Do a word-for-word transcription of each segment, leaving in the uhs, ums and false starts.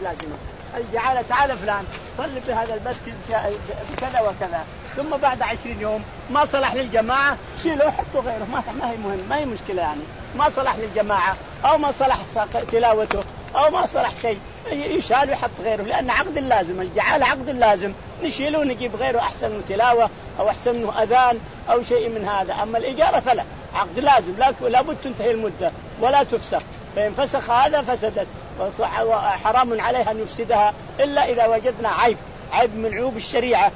لازمة. الجعالة تعال فلان صلي بهذا المسجد بكذا وكذا، ثم بعد عشرين يوم ما صلح للجماعة شيله وحطه غيره، ما ما هي مهم، ما هي مشكلة يعني. ما صلح للجماعة أو ما صلح تلاوته أو ما صلح شيء يشال ويحط غيره، لأن عقد اللازم. الجعالة عقد اللازم، نشيله ونجيب غيره أحسن من تلاوة أو أحسن من أذان أو شيء من هذا. أما الإجارة فلا، عقد لازم، لابد تنتهي المدة ولا تفسخ، فإن فسخ هذا فسدت وحرام عليها أن يفسدها إلا إذا وجدنا عيب عيب من عيوب الشريعة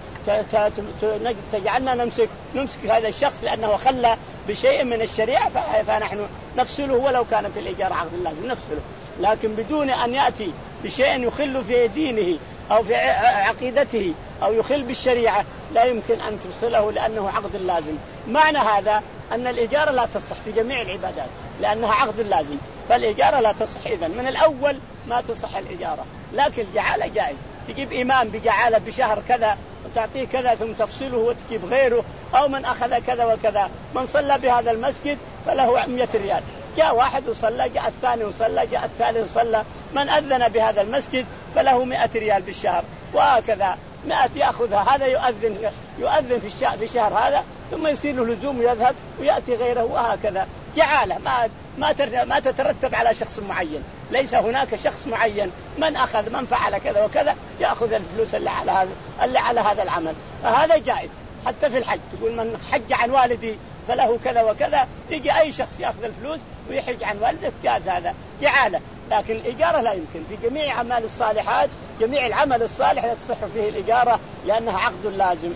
تجعلنا نمسك نمسك هذا الشخص لأنه خلى بشيء من الشريعة، فنحن نفصله ولو كان في الإيجار عقد اللازم نفصله، لكن بدون أن يأتي بشيء يخل في دينه أو في عقيدته أو يخل بالشريعة لا يمكن أن تفصله لأنه عقد اللازم. معنى هذا أن الإجارة لا تصح في جميع العبادات لأنها عقد اللازم، فالإجارة لا تصح إذن من الأول ما تصح الإجارة. لكن الجعالة جائز، تجيب إمام بجعالة بشهر كذا وتعطيه كذا ثم تفصله وتجيب غيره، أو من أخذ كذا وكذا، من صلى بهذا المسجد فله مئة ريال، جاء واحد وصلى، جاء الثاني وصلى، جاء الثالث وصلى، من أذن بهذا المسجد فله مئة ريال بالشهر، وهكذا مئة يأخذها. هذا يؤذن يؤذن في الشهر في شهر هذا ثم يصير له لزوم ويذهب ويأتي غيره، وهكذا جعالة ما ما ما تترتب على شخص معين، ليس هناك شخص معين من أخذ من فعل كذا وكذا يأخذ الفلوس اللي على هذا اللي على هذا العمل. فهذا جائز حتى في الحج، تقول من حج عن والدي فله كذا وكذا، يجي أي شخص يأخذ الفلوس ويحج عن والدك، جاز هذا جعالة. لكن الإجارة لا يمكن في جميع أعمال الصالحات، جميع العمل الصالح لا تصح فيه الإجارة لأنها عقد لازم.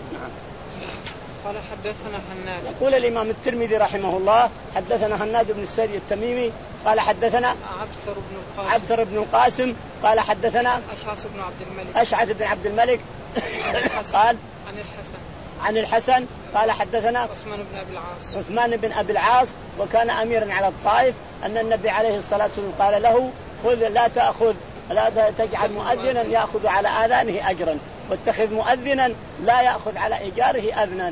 قال حدثنا هناد. يقول الإمام الترمذي رحمه الله حدثنا هناد بن السري التميمي قال حدثنا عبثر بن القاسم عبثر بن القاسم قال حدثنا أشعث بن عبد الملك أشعث بن عبد الملك قال عن الحسن عن الحسن قال حدثنا عثمان بن أبي العاص عثمان بن أبي العاص وكان أميرا على الطائف أن النبي عليه الصلاة والسلام قال له خذ لا تأخذ لا تجعل مؤذنا يأخذ على آذانه أجرا، واتخذ مؤذنا لا يأخذ على إيجاره أذنا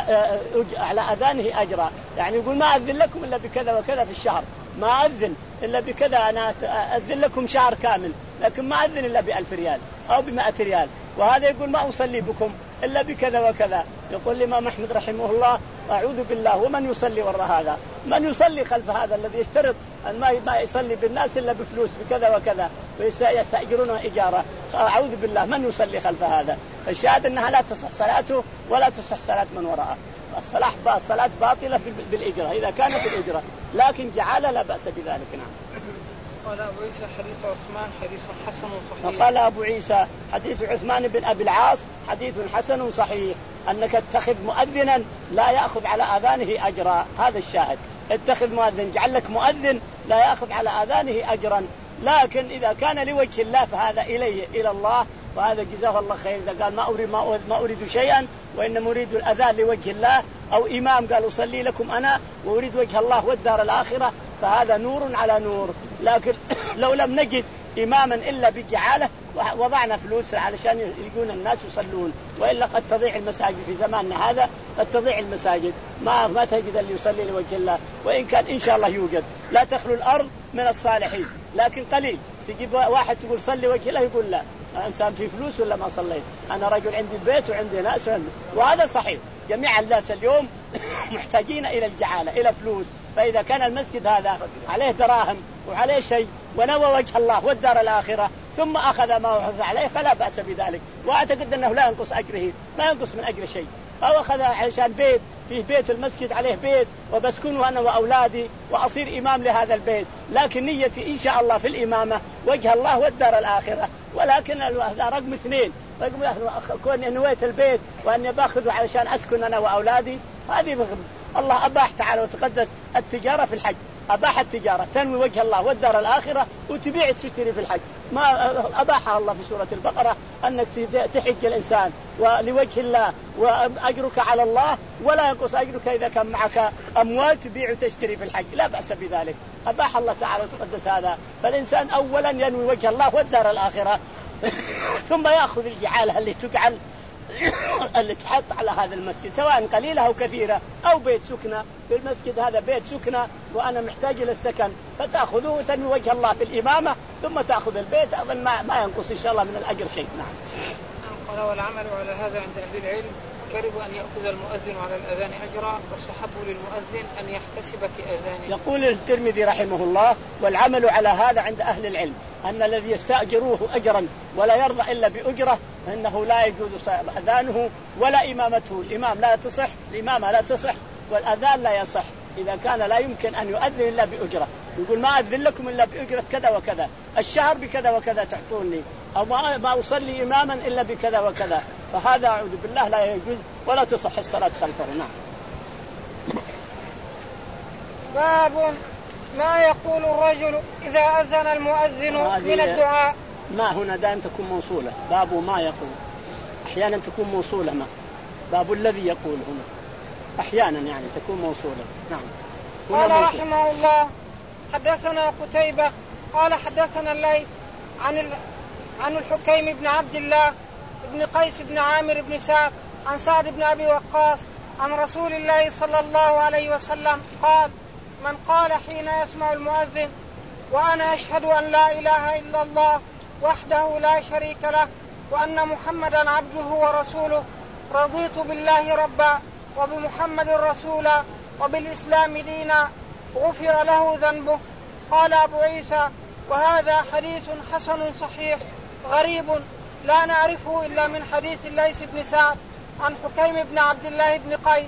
على أذانه أجرا. يعني يقول ما أذن لكم إلا بكذا وكذا في الشهر، ما أذن إلا بكذا، أنا أذن لكم شهر كامل لكن ما أذن إلا بألف ريال أو بمائة ريال. وهذا يقول ما أصلي بكم إلا بكذا وكذا. يقول الإمام أحمد رحمه الله أعوذ بالله، ومن يصلي وراء هذا؟ من يصلي خلف هذا الذي يشترط أن ما يصلي بالناس إلا بفلوس بكذا وكذا ويستأجرونه إجارة؟ أعوذ بالله، من يصلي خلف هذا؟ الشاهد أنها لا تصح صلاته ولا تصح صلاة من وراءه. الصلاة الصلاة باطلة بالإجرة إذا كانت الإجرة، لكن جعالة لا بأس بذلك. نعم. قال أبو عيسى حديث عثمان حديث حسن صحيح. وقال أبو عيسى حديث عثمان بن أبي العاص حديث حسن صحيح، أنك تتخذ مؤذنا لا يأخذ على آذانه أجرا. هذا الشاهد، اتخذ مؤذن، جعل لك مؤذن لا يأخذ على آذانه أجرا، لكن إذا كان لوجه الله فهذا إليه إلى الله، وهذا جزاه الله خير. إذا قال ما أريد ما أريد شيئا وإنما أريد الأذان لوجه الله، أو إمام قال أصلي لكم أنا وأريد وجه الله والدار الآخرة، فهذا نور على نور. لكن لو لم نجد إماما إلا بجعالة وضعنا فلوس علشان يجون الناس يصلون، وإلا قد تضيع المساجد في زماننا هذا، قد تضيع المساجد، ما ما تجد اللي يصلي لوجه الله، وإن كان إن شاء الله يوجد. لا تخلو الأرض من الصالحين، لكن قليل. تجيب واحد تقول صلي وجه الله يقول لا، إنسان في فلوس ولا ما صليت، أنا رجل عندي البيت وعندي ناس، وهذا صحيح. جميع الناس اليوم محتاجين إلى الجعالة، إلى فلوس. فإذا كان المسجد هذا عليه دراهم وعليه شيء ونوى وجه الله والدار الآخرة ثم أخذ ما أخذ عليه فلا بأس بذلك، وأعتقد أنه لا ينقص أجره، ما ينقص من أجر شيء. أو أخذ عشان بيت فيه بيت المسجد عليه بيت وبسكنه أنا وأولادي وأصير إمام لهذا البيت، لكن نيتي إن شاء الله في الإمامة وجه الله والدار الآخرة. ولكن هذا رقم اثنين، رقم كوني نويت البيت وأني باخذه علشان أسكن أنا وأولادي، هذه بغض. الله أباح تعالى وتقدس التجارة في الحج، أباح التجارة تنوي وجه الله والدار الآخرة وتبيع تشتري في الحج، ما أباحها الله في سورة البقرة أنك تحج الإنسان ولوجه الله وأجرك على الله، ولا ينقص أجرك إذا كان معك أموال تبيع وتشتري في الحج، لا بأس بذلك، أباح الله تعالى وتقدس هذا. فالإنسان أولا ينوي وجه الله والدار الآخرة ثم يأخذ الجعالة اللي تجعل اللي تحط على هذا المسجد سواء قليلة أو كثيرة أو بيت سكنة في المسجد هذا بيت سكنة وأنا محتاج إلى السكن فتأخذوه وتنوي وجه الله في الإمامة ثم تأخذ البيت أظن ما, ما ينقص إن شاء الله من الأجر شيء. نعم. قال والعمل على هذا عند أهل العلم كرهوا أن يأخذ المؤذن على الأذان أجرا واستحبوا للمؤذن أن يحتسب في أذانه. يقول الترمذي رحمه الله والعمل على هذا عند أهل العلم أن الذي يستأجروه أجرا ولا يرضى إلا بأجرة فإنه لا يجوز أذانه ولا إمامته. الإمام لا تصح، الإمامة لا تصح، والأذان لا يصح إذا كان لا يمكن أن يؤذن إلا بأجرة. يقول ما أذن لكم إلا بأجرة كذا وكذا، الشهر بكذا وكذا تعطوني، أو ما, ما أصلي إماما إلا بكذا وكذا، فهذا أعوذ بالله لا يجوز ولا تصح الصلاة خلفه. نعم. باب ما يقول الرجل إذا أذن المؤذن من الدعاء. ما هنا دائما تكون موصولة، باب ما يقول، أحيانا تكون موصولة، ما باب الذي يقول هنا أحيانا يعني تكون موصولة. نعم. قال رحمه الله حدثنا قتيبة قال حدثنا الليث عن ال... عن الحكيم بن عبد الله بن قيس بن عامر بن سعد عن سعد بن أبي وقاص عن رسول الله صلى الله عليه وسلم قال: من قال حين يسمع المؤذن وأنا أشهد أن لا إله إلا الله وحده لا شريك له وأن محمدا عبده ورسوله رضيت بالله ربا وبمحمد رسولا وبالإسلام دينا غفر له ذنبه. قال أبو عيسى: وهذا حديث حسن صحيح غريب لا نعرفه إلا من حديث الليث بن سعد عن حكيم بن عبد الله بن قيس.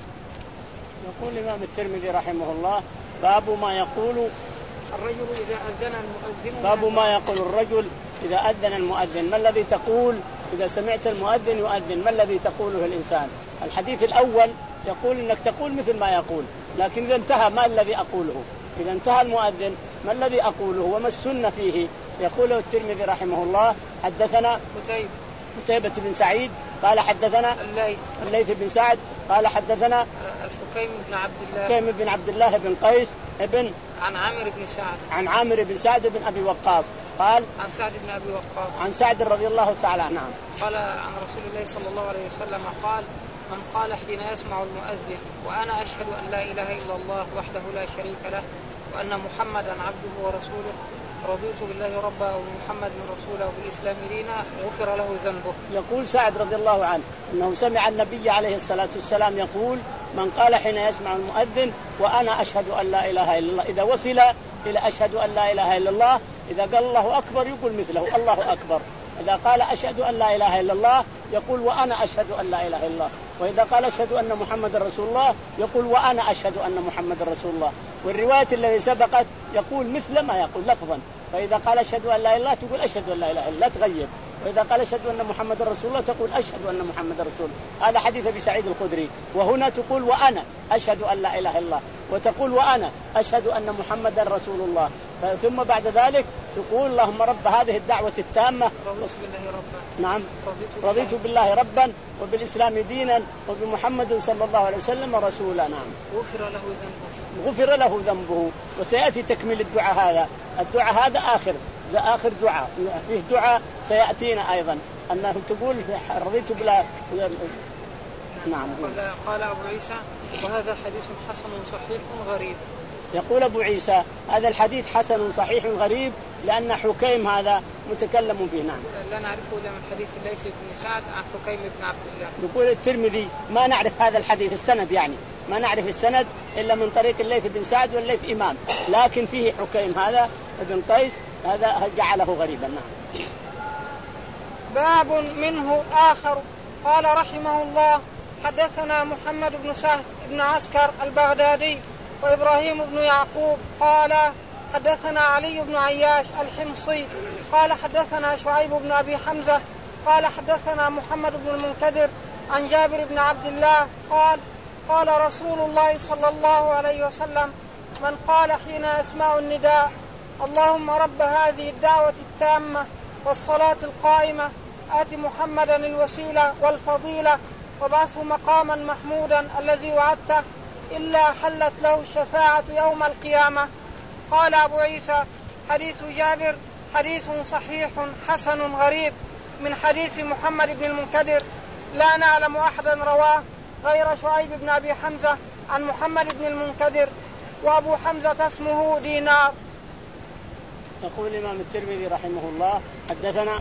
يقول الإمام الترمذي رحمه الله باب ما يقول الرجل إذا أذن المؤذن. باب ما يقول الرجل إذا أذن المؤذن، ما الذي تقول إذا سمعت المؤذن يؤذن، ما الذي تقوله الإنسان؟ الحديث الأول يقول إنك تقول مثل ما يقول، لكن إذا انتهى ما الذي أقوله؟ إذا انتهى المؤذن ما الذي أقوله وما السنة فيه؟ يقوله الترمذي رحمه الله حدثنا قتيبة قتيبة بن سعيد قال حدثنا الليث الليث بن سعد قال حدثنا الحكيم بن عبد الله الحكيم بن عبد الله بن قيس ابن عن عامر بن سعد عن عامر بن سعد بن أبي وقاص قال عن سعد بن أبي وقاص عن سعد رضي الله تعالى عنه قال عن رسول الله صلى الله عليه وسلم قال: من قال حين يسمع المؤذن وأنا أشهد أن لا إله إلا الله وحده لا شريك له وأن محمدا عبده ورسوله رضيت بالله ربا ومحمد رسوله وبالإسلام دينا غفر له ذنبه. يقول سعد رضي الله عنه أنه سمع النبي عليه الصلاة والسلام يقول: من قال حين يسمع المؤذن وأنا أشهد أن لا إله إلا الله، إذا وصل إلى أشهد أن لا إله إلا الله إذا قال الله أكبر يقول مثله الله أكبر، إذا قال أشهد أن لا إله إلا الله يقول وأنا أشهد أن لا إله إلا الله، وإذا قال أشهد أن محمد رسول الله يقول وأنا أشهد أن محمد رسول الله. والرواية التي سبقت يقول مثل ما يقول لفظا، فإذا قال أشهد أن لا إله إلا الله تقول أشهد أن لا إله إلا الله، لا تغير، وإذا قال أشهد أن محمد رسول الله تقول أشهد أن محمد رسول الله. هذا حديث أبي سعيد الخدري. وهنا تقول وأنا أشهد أن لا إله إلا الله، وتقول وأنا أشهد أن محمد رسول الله، ثم بعد ذلك تقول اللهم رب هذه الدعوة التامة رضيت بالله ربا. نعم رضيت بالله ربا وبالإسلام دينا وبمحمد صلى الله عليه وسلم رسولا. نعم غفر له ذنبه غفر له ذنبه. وسيأتي تكمل الدعاء هذا، الدعاء هذا آخر ده آخر دعاء، فيه دعاء سيأتينا أيضا أنه تقول رضيت بالله. نعم. قال أبو عيسى: وهذا حديث حسن صحيح غريب. يقول أبو عيسى هذا الحديث حسن صحيح غريب لأن حكيم هذا متكلم فيه. نعم. لا نعرفه إلا من حديث الليث بن سعد عن حكيم بن عبد الله. يقول الترمذي ما نعرف هذا الحديث السند، يعني ما نعرف السند إلا من طريق الليث بن سعد، والليث إمام، لكن فيه حكيم هذا ابن قيس هذا جعله غريبا. نعم. باب منه آخر. قال رحمه الله حدثنا محمد بن سهل بن عسكر البغدادي وإبراهيم بن يعقوب قال حدثنا علي بن عياش الحمصي قال حدثنا شعيب بن أبي حمزة قال حدثنا محمد بن المنكدر عن جابر بن عبد الله قال قال رسول الله صلى الله عليه وسلم: من قال حين يسمع النداء اللهم رب هذه الدعوة التامة والصلاة القائمة آت محمدا الوسيلة والفضيلة وبعثه مقاما محمودا الذي وعدته إلا حلت له الشفاعة يوم القيامة. قال أبو عيسى: حديث جابر حديث صحيح حسن غريب من حديث محمد بن المنكدر لا نعلم أحدا رواه غير شعيب بن أبي حمزة عن محمد بن المنكدر، وأبو حمزة اسمه دينار. يقول الإمام الترمذي رحمه الله حدثنا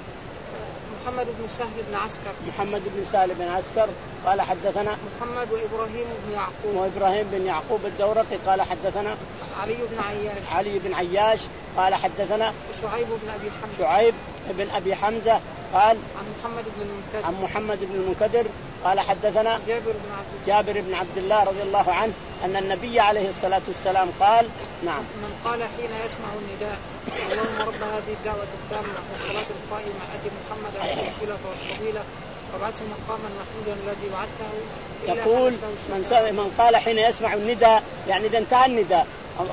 محمد بن سهل بن عسكر محمد بن سهل بن عسكر قال حدثنا محمد وإبراهيم بن يعقوب وإبراهيم بن يعقوب الدورقي قال حدثنا علي بن عياش علي بن عياش قال حدثنا شعيب بن أبي حمزة شعيب بن أبي حمزة قال عن محمد بن المنكدر عن محمد بن المنكدر قال حدثنا جابر بن عبد جابر بن عبد الله رضي الله عنه أن النبي عليه الصلاة والسلام قال نعم من قال حين يسمع النداء اللهم رب هذه الدعوة التامة والصلاة القائمة آت محمدا الوسيلة والفضيلة وابعثه مقاما محمودا الذي وعدته. يقول من, من قال حين يسمع النداء يعني إذا انتهى النداء،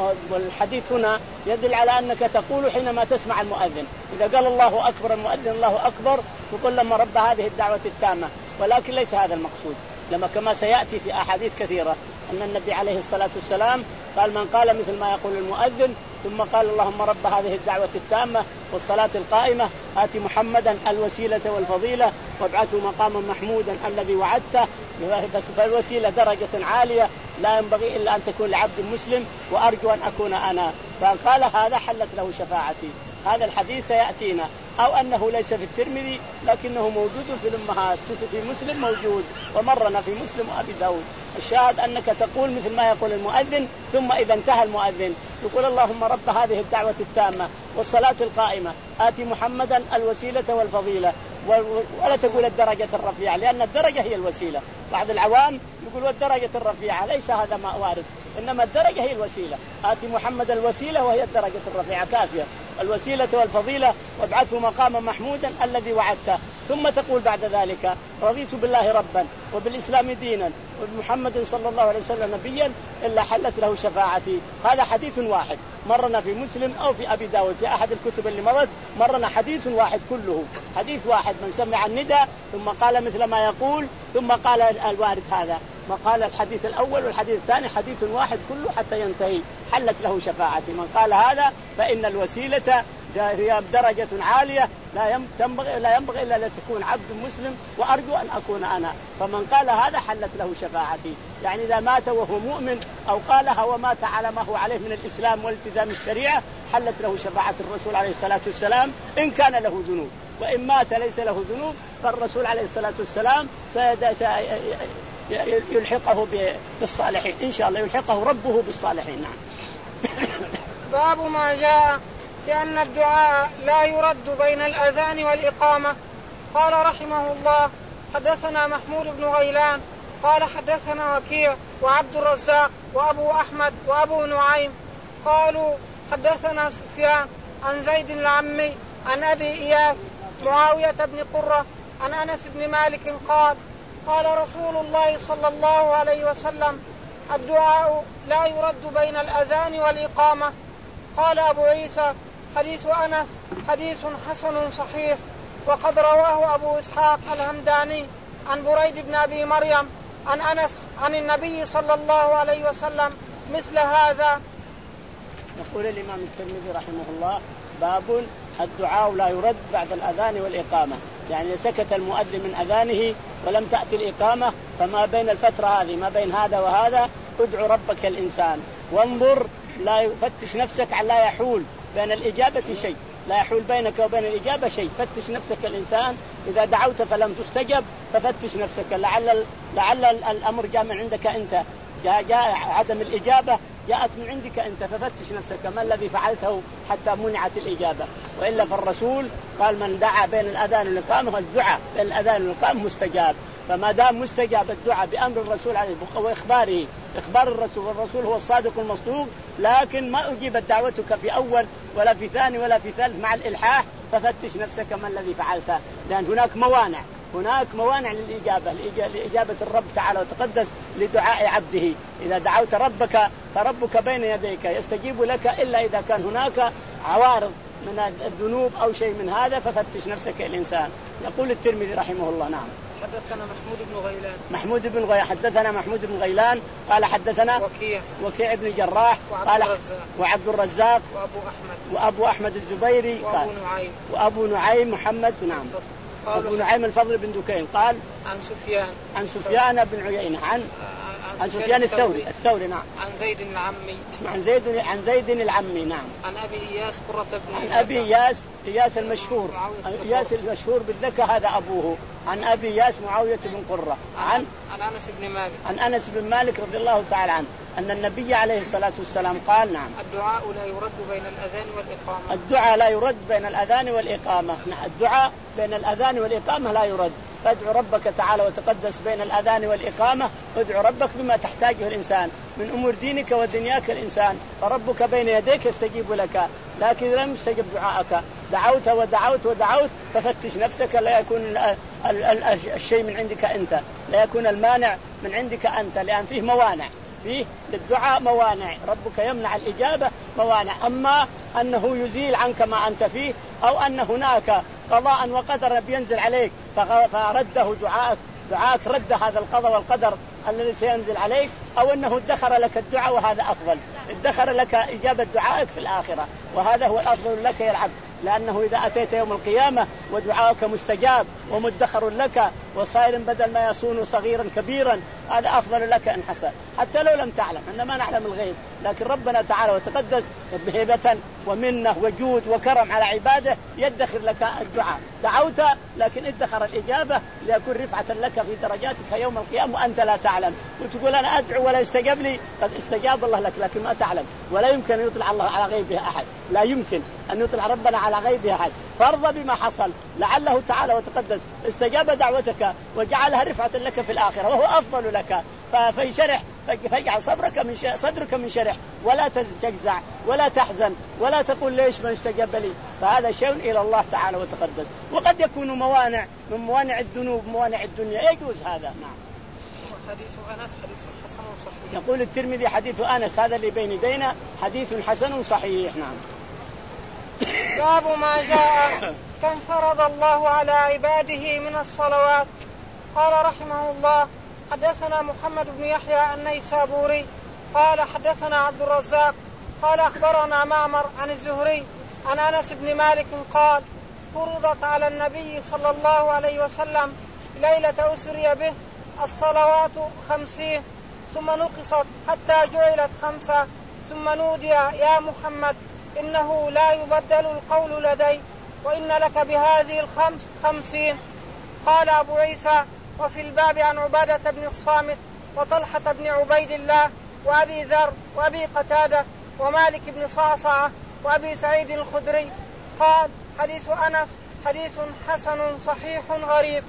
والحديث هنا يدل على أنك تقول حينما تسمع المؤذن، إذا قال الله أكبر المؤذن الله أكبر تقول لما رب هذه الدعوة التامة، ولكن ليس هذا المقصود، لما كما سيأتي في أحاديث كثيرة أن النبي عليه الصلاة والسلام قال من قال مثل ما يقول المؤذن ثم قال اللهم رب هذه الدعوة التامة والصلاة القائمة آت محمدا الوسيلة والفضيلة وابعثه مقاما محمودا الذي وعدته، فالوسيلة درجة عالية لا ينبغي إلا أن تكون لعبد مسلم وأرجو أن أكون أنا، فقال هذا حلت له شفاعتي. هذا الحديث سيأتينا، أو أنه ليس في الترمذي لكنه موجود في الأمهات، في مسلم موجود ومرنا في مسلم وأبي داود. الشاهد أنك تقول مثل ما يقول المؤذن، ثم إذا انتهى المؤذن تقول اللهم رب هذه الدعوة التامة والصلاة القائمة آتي محمدا الوسيلة والفضيلة، ولا تقول الدرجة الرفيعة لأن الدرجة هي الوسيلة. بعض العوام يقول والدرجة الرفيعة، ليس هذا ما وارد، إنما الدرجة هي الوسيلة. آتي محمد الوسيلة وهي الدرجة الرفيعة كافية، الوسيلة والفضيلة وابعثه مقاما محمودا الذي وعدته. ثم تقول بعد ذلك رضيت بالله ربا وبالإسلام دينا وبمحمد صلى الله عليه وسلم نبيا إلا حلت له شفاعتي. هذا حديث واحد مرنا في مسلم أو في أبي داود في أحد الكتب اللي مرت، مرنا حديث واحد كله حديث واحد، من سمع النداء ثم قال مثل ما يقول ثم قال الوارد هذا، ما قال الحديث الأول والحديث الثاني حديث واحد كله حتى ينتهي حلت له شفاعتي. من قال هذا فإن الوسيلة هي درجة عالية لا ينبغي لا ينبغي إلا أن تكون عبد مسلم وأرجو أن أكون أنا، فمن قال هذا حلت له شفاعتي. يعني إذا مات وهو مؤمن أو قالها ومات على ما هو عليه من الإسلام والالتزام الشريعة حلت له شفاعة الرسول عليه الصلاة والسلام إن كان له ذنوب، وإن مات ليس له ذنوب فالرسول عليه الصلاة والسلام يلحقه بالصالحين إن شاء الله، يلحقه ربه بالصالحين. نعم. باب ما جاء لأن الدعاء لا يرد بين الأذان والإقامة. قال رحمه الله حدثنا محمود بن غيلان قال حدثنا وكيع وعبد الرزاق وأبو أحمد وأبو نعيم قالوا حدثنا سفيان عن زيد العمي عن أبي إياس معاوية بن قرة عن أنس بن مالك قال قال رسول الله صلى الله عليه وسلم الدعاء لا يرد بين الأذان والإقامة. قال أبو عيسى حديث أنس حديث حسن صحيح، وقد رواه أبو إسحاق الهمداني عن بريد بن أبي مريم عن أنس عن النبي صلى الله عليه وسلم مثل هذا. يقول الإمام الترمذي رحمه الله باب الدعاء لا يرد بعد الأذان والإقامة، يعني إذا سكت المؤذن من أذانه ولم تأتي الإقامة فما بين الفترة هذه ما بين هذا وهذا ادعو ربك الإنسان وانظر لا يفتش نفسك على لا يحول بين الإجابة شيء، لا يحول بينك وبين الإجابة شيء، فتش نفسك الإنسان إذا دعوت فلم تستجب ففتش نفسك لعل لعل الأمر جاء من عندك أنت، جاء, جاء عدم الإجابة جاءت من عندك أنت، ففتش نفسك ما الذي فعلته حتى منعت الإجابة. وإلا فالرسول قال من دعا بين الأذان والإقامة الدعاء بين الأذان والإقامة مستجاب، فما دام مستجاب الدعاء بأمر الرسول عليه وإخباره إخبار الرسول، والرسول هو الصادق المصدوق، لكن ما أجيبت دعوتك في أول ولا في ثاني ولا في ثالث مع الإلحاح ففتش نفسك ما الذي فعلته، لأن هناك موانع هناك موانع للإجابة لإجابة الرب تعالى وتقدس لدعاء عبده. إذا دعوت ربك فربك بين يديك يستجيب لك إلا إذا كان هناك عوارض من الذنوب أو شيء من هذا ففتش نفسك الإنسان. يقول الترمذي رحمه الله. نعم. حدثنا محمود بن غيلان محمود بن غيلان حدثنا محمود بن غيلان قال حدثنا وكيع وكيع بن جراح قال وعبد الرزاق وأبو أحمد وأبو أحمد الزبيري وأبو نعيم وأبو نعيم محمد نعم أبو نعيم الفضل بن دكين قال عن سفيان عن سفيان بن عيينة عن عن سفيان الثوري الثوري نعم عن زيد العمي عن زيد عن زيد العمي نعم عن أبي إياس قرة بن عن أبي إياس إياس المشهور إياس المشهور بالذكى هذا أبوه عن أبي إياس معاوية بن قرة عن عن أنس بن مالك عن أنس بن مالك رضي الله تعالى عنه أن النبي عليه الصلاة والسلام قال نعم الدعاء لا يرد بين الأذان والإقامة الدعاء لا يرد بين الأذان والإقامة الدعاء بين الأذان والإقامة لا يرد فادعو ربك تعالى وتقدس بين الأذان والإقامة وادعو ربك بما تحتاجه الإنسان من أمور دينك ودنياك الإنسان فربك بين يديك يستجيب لك لكن لم يستجب دعاءك دعوت ودعوت ودعوت ففتش نفسك لا يكون الشيء من عندك أنت لا يكون المانع من عندك أنت لأن فيه موانع فيه للدعاء موانع ربك يمنع الإجابة موانع أما أنه يزيل عنك ما أنت فيه أو أن هناك قضاء وقدر بينزل عليك فرده دعاءك دعاءك رد هذا القضاء والقدر الذي سينزل عليك أو أنه ادخر لك الدعاء وهذا أفضل ادخر لك إجابة دعائك في الآخرة وهذا هو الأفضل لك يا العبد لأنه إذا أتيت يوم القيامة ودعاءك مستجاب ومدخر لك وصائر بدل ما يصون صغيرا كبيرا هذا أفضل لك إن حسن حتى لو لم تعلم إننا ما نعلم الغيب لكن ربنا تعالى وتقدس بهبة ومنه وجود وكرم على عباده يدخر لك الدعاء دعوت لكن ادخر الإجابة ليكون رفعة لك في درجاتك يوم القيامة وأنت لا تعلم وتقول أنا أدعو ولا يستجاب لي قد استجاب الله لك لكن ما تعلم ولا يمكن أن يطلع الله على غيبه أحد لا يمكن أن يطلع ربنا على غيبه أحد فارضى بما حصل لعله تعالى وتقدس استجاب دعوتك وجعلها رفعة لك في الآخرة وهو أفضل لك فيشرح فاجعل صبرك من صدرك من شرح ولا تجزع ولا تحزن ولا تقول ليش ما استجاب لي فهذا شيء إلى الله تعالى وتقدس وقد يكون موانع من موانع الذنوب موانع الدنيا يجوز هذا نعم. حديث أنس حديث حسن صحيح يقول الترمذي حديث أنس هذا اللي بين يدينا حديث حسن صحيح نعم. باب ما جاء كم فرض الله على عباده من الصلوات. قال رحمه الله حدثنا محمد بن يحيى النيسابوري قال حدثنا عبد الرزاق قال أخبرنا معمر عن الزهري عن أنس بن مالك قال فرضت على النبي صلى الله عليه وسلم ليلة أسري به الصلوات خمسين ثم نقصت حتى جعلت خمسة ثم نودي يا محمد إنه لا يبدل القول لدي وإن لك بهذه الخمس خمسين. قال أبو عيسى وفي الباب عن عبادة بن الصامت وطلحة بن عبيد الله وأبي ذر وأبي قتادة ومالك بن صعصعة وأبي سعيد الخدري قال حديث أنس حديث حسن صحيح غريب.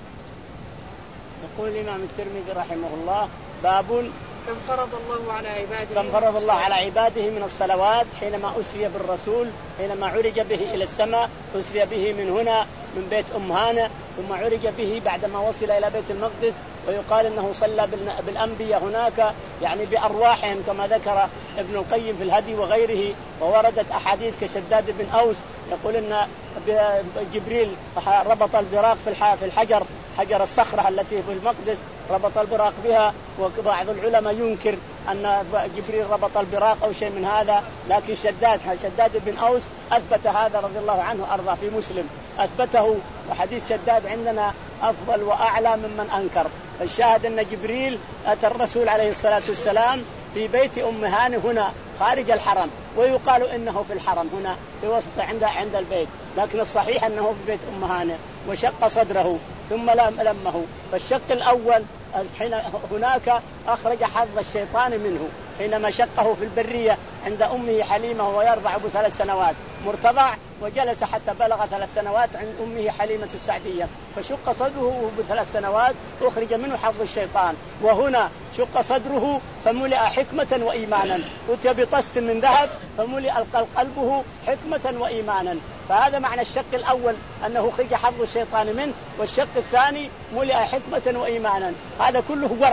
يقول الإمام الترمذي رحمه الله باب كم فرض الله على عباده كم فرض الله على عباده من الصلوات حينما أسري بالرسول حينما عرج به إلى السماء أسري به من هنا من بيت أم هانة ثم عرج به بعدما وصل إلى بيت المقدس ويقال إنه صلى بالأنبياء هناك يعني بأرواحهم كما ذكر ابن القيم في الهدي وغيره ووردت أحاديث كشداد بن أوس يقول إن جبريل ربط البراق في الحجر حجر الصخرة التي في المقدس ربط البراق بها وبعض العلماء ينكر أن جبريل ربط البراق أو شيء من هذا لكن شداد شداد بن أوس أثبت هذا رضي الله عنه أرضى في مسلم أثبته وحديث شداد عندنا أفضل وأعلى ممن أنكر. فالشاهد أن جبريل أتى الرسول عليه الصلاة والسلام في بيت أم هانة هنا خارج الحرم ويقال إنه في الحرم هنا في وسط عند عند البيت لكن الصحيح أنه في بيت أم هانة وشق صدره ثم لمه. فالشق الأول حين هناك أخرج حظ الشيطان منه حينما شقه في البرية عند أمه حليمة وهو يرضع بثلاث سنوات مرتضع وجلس حتى بلغ ثلاث سنوات عند أمه حليمة السعدية فشق صدره بثلاث سنوات أخرج منه حظ الشيطان وهنا شق صدره فملئ حكمة وإيمانا أتي بطست من ذهب فملئ قلبه حكمة وإيمانا. فهذا معنى الشق الأول أنه خرج حظ الشيطان منه والشق الثاني ملئ حكمة وإيمانا. هذا كله ورد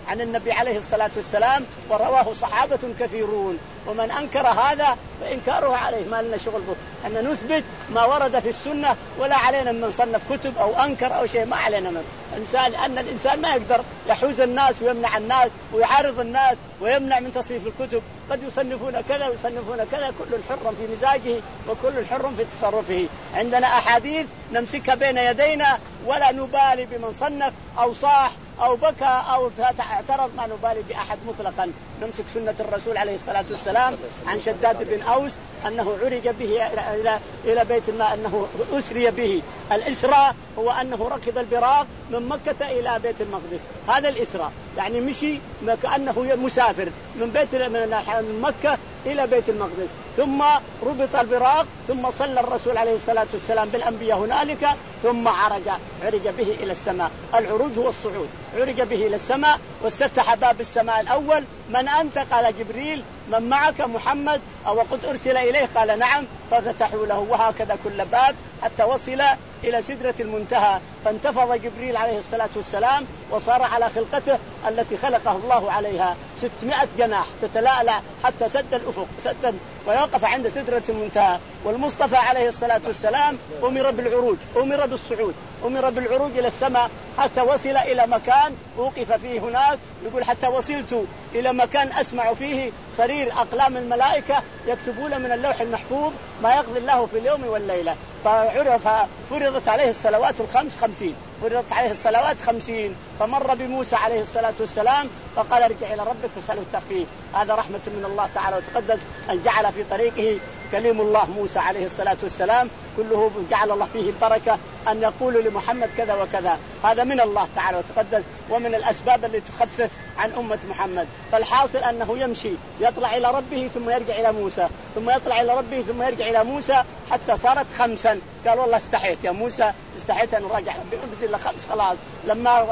عن النبي عليه الصلاة والسلام ورواه صحابة كثيرون. ومن أنكر هذا فإنكاره عليه، ما لنا شغل به، أن نثبت ما ورد في السنة، ولا علينا من صنف كتب أو أنكر أو شيء، ما علينا من الإنسان، أن الإنسان ما يقدر يحوز الناس ويمنع الناس ويعارض الناس ويمنع من تصنيف الكتب. قد يصنفون كذا ويصنفون كذا، كل حر في مزاجه وكل حر في تصرفه. عندنا أحاديث نمسكها بين يدينا ولا نبالي بمن صنف أو صاح أو بكى أو اعترض، ما نبالي بأحد مطلقا. نمسك سنة الرسول عليه الصلاة والسلام عن شداد بن أوس أنه عرج به إلى إلى بيت الماء، أنه أسري به. الإسراء هو أنه ركب البراق من مكة إلى بيت المقدس، هذا الإسراء، يعني مشي كأنه مسافر من بيت من مكة إلى بيت المقدس، ثم ربط البراق، ثم صلى الرسول عليه الصلاة والسلام بالأنبياء هنالك، ثم عرج عرج به إلى السماء. العروج هو الصعود، عرج به إلى السماء واستفتح باب السماء الأول. من أنت؟ قال جبريل. من معك؟ محمد. أو قد أرسل إليه؟ قال نعم. ففتحوا له، وهكذا كل باب حتى وصل إلى سدرة المنتهى، فانتفض جبريل عليه الصلاة والسلام وصار على خلقته التي خلقه الله عليها ستمائة جناح تتلألأ حتى سد الأفق سد، ويوقف عند سدرة المنتهى. والمصطفى عليه الصلاة والسلام أمر بالعروج، أمر بالصعود، أمر بالعروج إلى السماء حتى وصل إلى مكان وقف فيه هناك. يقول حتى وصلت إلى مكان أسمع فيه صرير أقلام الملائكة يكتبون من اللوح المحفوظ ما يقضي الله في اليوم والليلة. فعرف فرضت عليه الصلوات الخمس خمسين، فرضت عليه الصلوات خمسين. فمر بموسى عليه الصلاة والسلام فقال ارجع إلى ربك فاسأله التخفيف. هذا رحمة من الله تعالى وتقدس أن جعل في طريقه كليم الله موسى عليه الصلاة والسلام، كله جعل الله فيه البركة أن يقول لمحمد كذا وكذا. هذا من الله تعالى وتقدس، ومن الأسباب التي تخفف عن أمة محمد. فالحاصل أنه يمشي يطلع إلى ربه ثم يرجع إلى موسى، ثم يطلع إلى ربه ثم يرجع إلى موسى، حتى صارت خمسا. قال والله استحيت يا موسى، استحيت أن أراجع ربي، أنزل لخمس خلاص. لما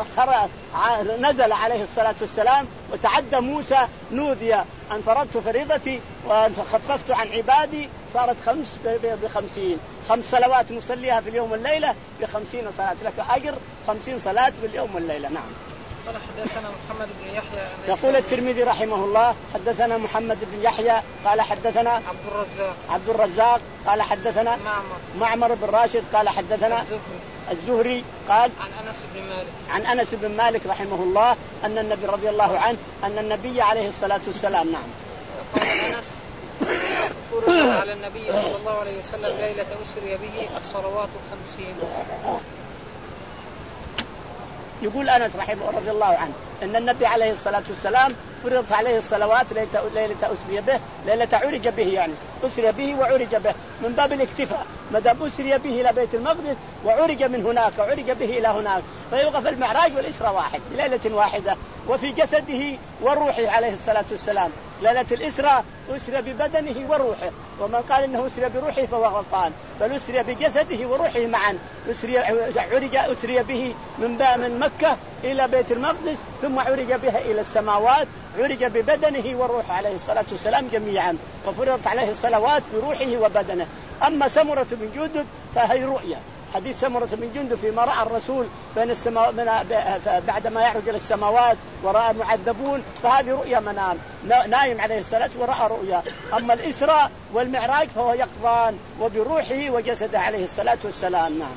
نزل عليه الصلاة والسلام وتعدى موسى نودي أن فرضت فريضتي وخففت عن عبادي، صارت خمس بخمسين. خمس صلوات نصليها في اليوم والليلة بخمسين صلاة، لك أجر خمسين صلاة في اليوم والليلة. نعم. قال حدثنا محمد بن يحيى. يقول الترمذي رحمه الله حدثنا محمد بن يحيى قال حدثنا عبد الرزاق عبد الرزاق قال حدثنا معمر معمر بن راشد قال حدثنا الزهري الزهري قال عن أنس بن مالك عن أنس بن مالك رحمه الله أن النبي رضي الله عنه أن النبي عليه الصلاة والسلام نعم قال أنس فرض على النبي صلى الله عليه وسلم ليلة أسري به الصلوات الخمسين. يقول أنس رحمه رضي الله عنه أن النبي عليه الصلاة والسلام فرضت عليه الصلوات ليلة أسري به، ليلة عرج به، يعني أسري به وعرج به من باب الاكتفاء، ما دام أسري به إلى بيت المقدس وعرج من هناك وعرج به إلى هناك، فيوقف المعراج والإسراء واحد بليلة واحدة. وفي جسده وروحه عليه الصلاة والسلام، ليلة الإسراء أسري ببدنه وروحه، ومن قال إنه أسري بروحه فهو غلطان، بل أسري بجسده وروحه معا. أسري عرج أسري به من من مكة إلى بيت المقدس، ثم عرج بها إلى السماوات، عرج ببدنه وروحه عليه الصلاة والسلام جميعا، وفرضت عليه الصلوات بروحه وبدنه. أما سمرة بن جندب فهي رؤيا، حديث سمرة بن جندب فيما رأى الرسول بين السماء بعدما يعرج إلى السماوات ورأى معذبون، فهذه رؤيا منام، نايم عليه الصلاة ورأى رؤيا. أما الإسراء والمعراج فهو يقظان وبروحه وجسده عليه الصلاة والسلام. نعم.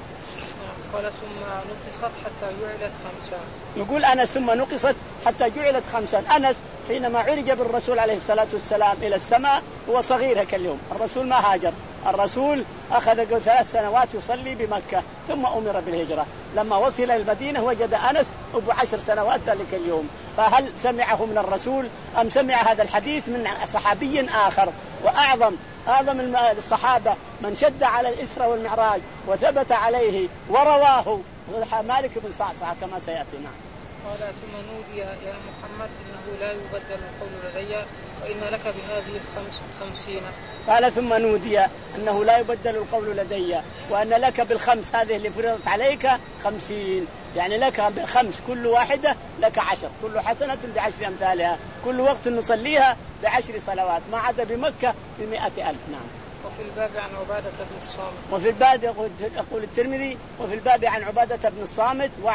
قال ثم نقصت حتى جعلت خمسا. يقول أنس ثم نقصت حتى جعلت خمسا. أنس حينما عرج بالرسول عليه الصلاة والسلام إلى السماء هو صغير هيك اليوم، الرسول ما هاجر، الرسول أخذ ثلاث سنوات يصلي بمكة ثم أمر بالهجرة. لما وصل المدينة وجد أنس أبو عشر سنوات ذلك اليوم. فهل سمعه من الرسول أم سمع هذا الحديث من صحابي آخر؟ وأعظم أعظم الصحابة من شد على الإسراء والمعراج وثبت عليه ورواه مالك بن صعصع كما سيأتي. نعم. قال ثم نودي يا محمد إنه لا يبدل القول لدي وإن لك بهذه الخمس خمسين. قال ثم نودي أنه لا يبدل القول لدي وأن لك بالخمس هذه اللي فرضت عليك خمسين، يعني لك بالخمس كل واحدة لك عشر، كل حسنة بعشر أمثالها، كل وقت نصليها بعشر صلوات، ما عدا بمكة بمئة ألف. نعم. وفي الباب عن عبادة بن الصامت. وفي الباب يقول الترمذي وفي الباب عن عبادة بن الصامت وعن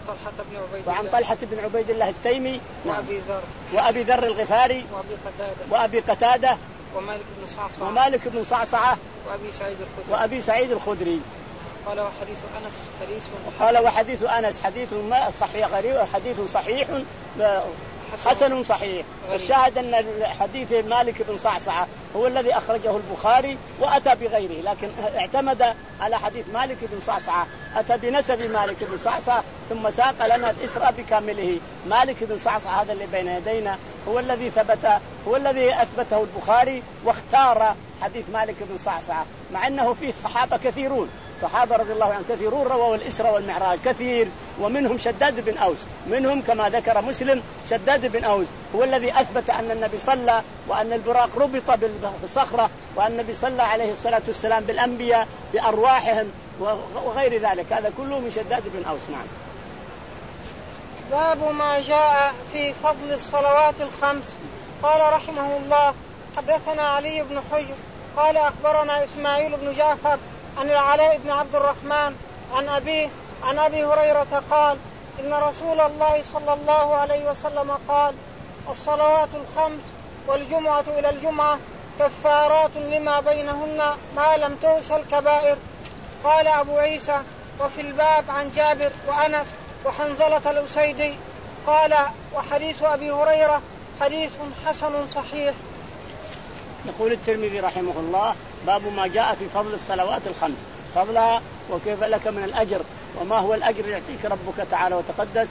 طلحة بن عبيد وعن طلحة بن عبيد الله التيمي وأبي ذر وأبي ذر الغفاري وأبي قتادة وأبي قتادة ومالك بن صعصعة ومالك بن صعصعة وأبي سعيد الخدري وأبي سعيد الخدري. قال وحديث أنس حديث قال وحديث أنس حديث ما صحيح غريب حديث صحيح حسن صحيح. الشاهد أن حديث مالك بن صعصعة هو الذي أخرجه البخاري وأتى بغيره، لكن اعتمد على حديث مالك بن صعصعة، أتى بنسب مالك بن صعصعة ثم ساق لنا الإسراء بكامله. مالك بن صعصعة هذا اللي بين يدينا هو الذي ثبت هو الذي أثبته البخاري واختار حديث مالك بن صعصعة، مع أنه فيه صحابة كثيرون صحابة رضي الله عنهم كثيرون رووا الإسراء والمعراج كثير، ومنهم شداد بن أوس، منهم كما ذكر مسلم شداد بن أوس هو الذي أثبت أن النبي صلى وأن البراق ربط بالصخرة وأن النبي صلى عليه الصلاة والسلام بالأنبياء بأرواحهم وغير ذلك، هذا كله من شداد بن أوس. نعم. باب ما جاء في فضل الصلوات الخمس. قال رحمه الله حدثنا علي بن حجر قال أخبرنا إسماعيل بن جعفر عن العلاء بن عبد الرحمن عن أبيه عن أبي هريرة قال إن رسول الله صلى الله عليه وسلم قال الصلوات الخمس والجمعة إلى الجمعة كفارات لما بينهن ما لم تغش الكبائر. قال أبو عيسى وفي الباب عن جابر وأنس وحنظلة الأسيدي. قال وحديث أبي هريرة حديث حسن صحيح. يقول الترمذي رحمه الله باب ما جاء في فضل الصلوات الخمس، فضلها وكيف لك من الأجر وما هو الأجر يعطيك ربك تعالى وتقدس.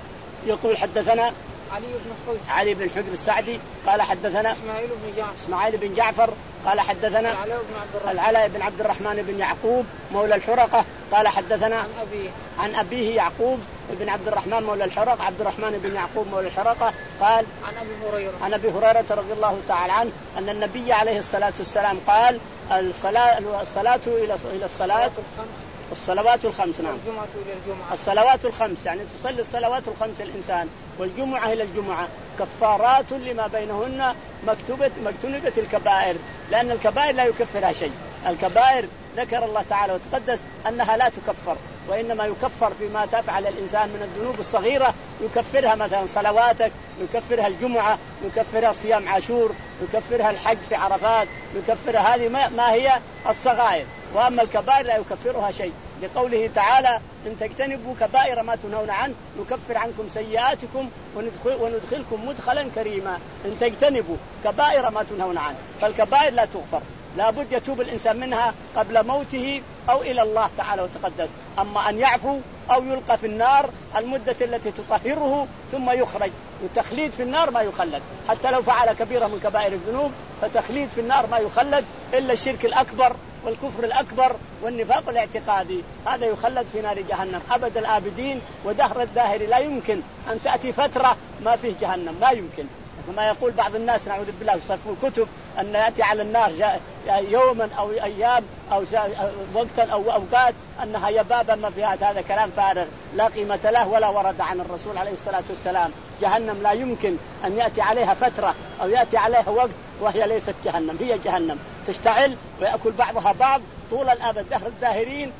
يقول حدثنا علي بن حجر علي بن حجر السعدي قال حدثنا إسماعيل بن جعفر إسماعيل بن جعفر قال حدثنا العلاء بن عبد الرحمن العلاء بن عبد الرحمن بن يعقوب مولى الحرقة قال حدثنا عن أبيه عن أبيه يعقوب بن عبد الرحمن مولى الحرقة عبد الرحمن بن يعقوب مولى الحرقة قال عن أبي هريرة عن أبي هريرة رضي الله تعالى عنه أن النبي عليه الصلاة والسلام قال الصلاة الصلاة إلى إلى الصلاة الصلوات الخمس. نعم. والجمعة إلى الجمعة الصلوات الخمس يعني تصلي الصلوات الخمس الإنسان والجمعة إلى الجمعة كفارات لما بينهن مكتوبة مكتوبة الكبائر، لأن الكبائر لا يكفرها شيء. الكبائر ذكر الله تعالى وتقدس أنها لا تكفر، وإنما يكفر فيما تفعل الإنسان من الذنوب الصغيرة يكفرها، مثلا صلواتك يكفرها الجمعة، يكفرها صيام عاشور، يكفرها الحج في عرفات، يكفرها هذه ما هي الصغائر. وأما الكبائر لا يكفرها شيء، لقوله تعالى إن تجتنبوا كبائر ما تنهون عنه نكفر عنكم سيئاتكم وندخل وندخلكم مدخلا كريما. إن تجتنبوا كبائر ما تنهون عنه، فالكبائر لا تغفر، لا بد يتوب الإنسان منها قبل موته أو إلى الله تعالى وتقدس. أما أن يعفو أو يلقى في النار المدة التي تطهره ثم يخرج، والتخليد في النار ما يخلد، حتى لو فعل كبيرة من كبائر الذنوب فتخليد في النار ما يخلد إلا الشرك الأكبر والكفر الأكبر والنفاق الاعتقادي، هذا يخلد في نار جهنم أبد الآبدين ودهر الداهر. لا يمكن أن تأتي فترة ما فيه جهنم، لا يمكن. كما يقول بعض الناس نعوذ بالله يصرفون كتب أن يأتي على النار يوما أو أيام أو وقتا أو أوقات أنها يبابا ما فيها، هذا كلام فارغ لا قيمة له ولا ورد عن الرسول عليه الصلاة والسلام. جهنم لا يمكن أن يأتي عليها فترة أو يأتي عليها وقت وهي ليست جهنم، هي جهنم تشتعل ويأكل بعضها بعض طول الأبد دهر الداهرين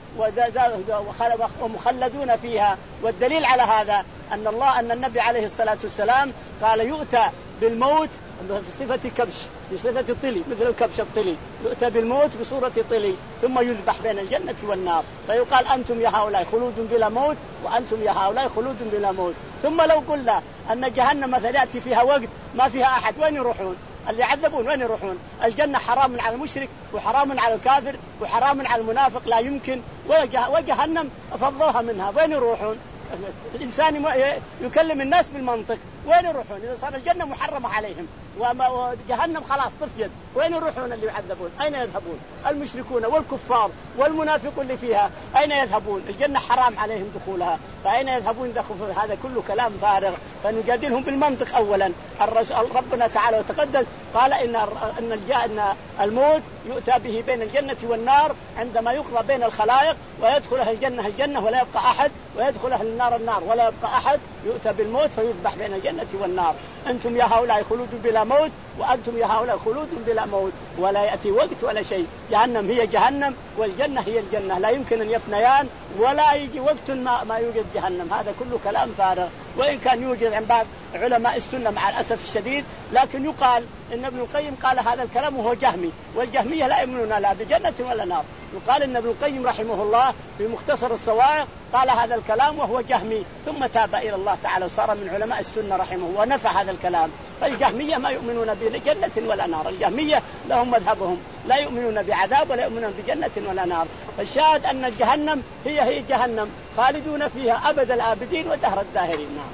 ومخلدون فيها. والدليل على هذا أن الله أن النبي عليه الصلاة والسلام قال يؤتى بالموت بصفة كبش، بصفة طلي مثل الكبش الطلي، يؤتى بالموت بصورة طلي ثم يذبح بين الجنة والنار، فيقال أنتم يا هؤلاء خلود بلا موت وأنتم يا هؤلاء خلود بلا موت. ثم لو قلنا أن جهنم مثلا يأتي فيها وقت ما فيها أحد، وين يروحون اللي يعذبون؟ وين يروحون؟ الجنة حرام على المشرك وحرام على الكافر وحرام على المنافق لا يمكن، وجهنم فضوها منها، وين يروحون؟ الإنسان يكلم الناس بالمنطق، وين يروحون إذا صار الجنة محرمة عليهم وجهنم خلاص طفيت؟ وين يروحون اللي يعذبون؟ أين يذهبون؟ المشركون والكفار والمنافقون اللي فيها أين يذهبون؟ الجنة حرام عليهم دخولها، فأين يذهبون دخول؟ هذا كله كلام فارغ، فنجادلهم بالمنطق. أولا ربنا تعالى وتقدس قال إن إن الموت يؤتى به بين الجنة والنار عندما يقضى بين الخلائق، ويدخل أهل الجنة الجنة ولا يبقى أحد، ويدخل أهل النار النار ولا يبقى أحد، يؤتى بالموت فيذبح بين الجنة والنار. أنتم يا هؤلاء خلود بلا موت وأنتم يا هؤلاء خلود بلا موت، ولا يأتي وقت ولا شيء. جهنم هي جهنم والجنة هي الجنة، لا يمكن أن يفنيان ولا يجي وقت ما, ما يوجد جهنم. هذا كله كلام فارغ، وإن كان يوجد عند بعض علماء السنة مع الأسف الشديد، لكن يقال إن ابن القيم قال هذا الكلام وهو جهمي، والجهمية لا يؤمنون لا بجنة ولا نار. يقال إن ابن القيم رحمه الله في مختصر الصواعق قال هذا الكلام وهو جهمي، ثم تاب إلى الله تعالى وصار من علماء السنة رحمه الله ونفى هذا الكلام. فالجهمية ما يؤمنون بجنة ولا نار، الجهمية لهم مذهبهم، لا يؤمنون بعذاب ولا يؤمنون بجنة ولا نار. فالشاهد أن الجهنم هي هي جهنم خالدون فيها أبد الآبدين ودهر الداهرين. نعم.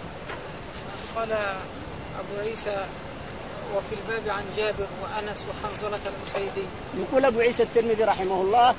قال أبو عيسى وفي الباب عن جابر وأنس وحنظلة الأسيدي. يقول أبو عيسى الترمذي رحمه الله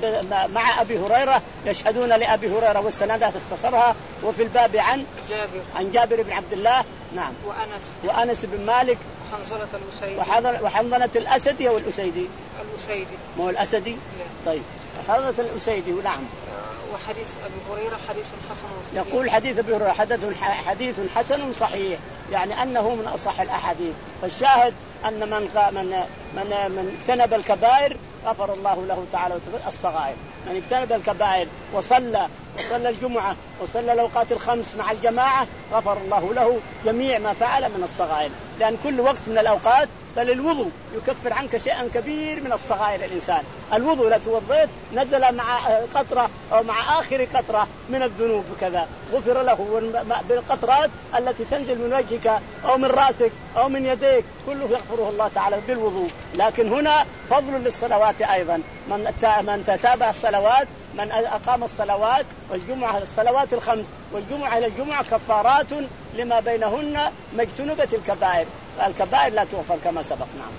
مع أبي هريرة يشهدون لأبي هريرة والسندات اختصرها. وفي الباب عن جابر عن جابر بن عبد الله نعم وأنس وأنس بن مالك وحنظلة الأسيدي وحنظلة الأسدي أو الأسيدي الأسيدي مو الأسدي لا. طيب حنظلة الأسيدي نعم. وحديث أبي هريرة حديث حسن صحيح. يقول حديث أبي هريرة حديث حديث حسن صحيح، يعني أنه من أصح الأحاديث. فالشاهد أن من من من من اجتنب الكبائر غفر الله له تعالى الصغائر. من اجتنب الكبائر وصلى وصلى الجمعة وصلى الأوقات الخمس مع الجماعة غفر الله له جميع ما فعل من الصغائر، لأن كل وقت من الأوقات بل الوضوء يكفر عنك شيئا كبير من الصغائر. الإنسان الوضوء لا توضيت نزل مع قطرة أو مع آخر قطرة من الذنوب كذا غفر له بالقطرات التي تنزل من وجهك أو من رأسك أو من يديك كله يغفره الله تعالى بالوضوء. لكن هنا فضل للصلوات أيضا، من من تتابع الصلوات، من أقام الصلوات والجمعة الصلوات الخمس والجمعة إلى الجمعة كفارات لما بينهن ما اجتنبت الكبائر، الكبائر لا تغفر كما سبق. نعم.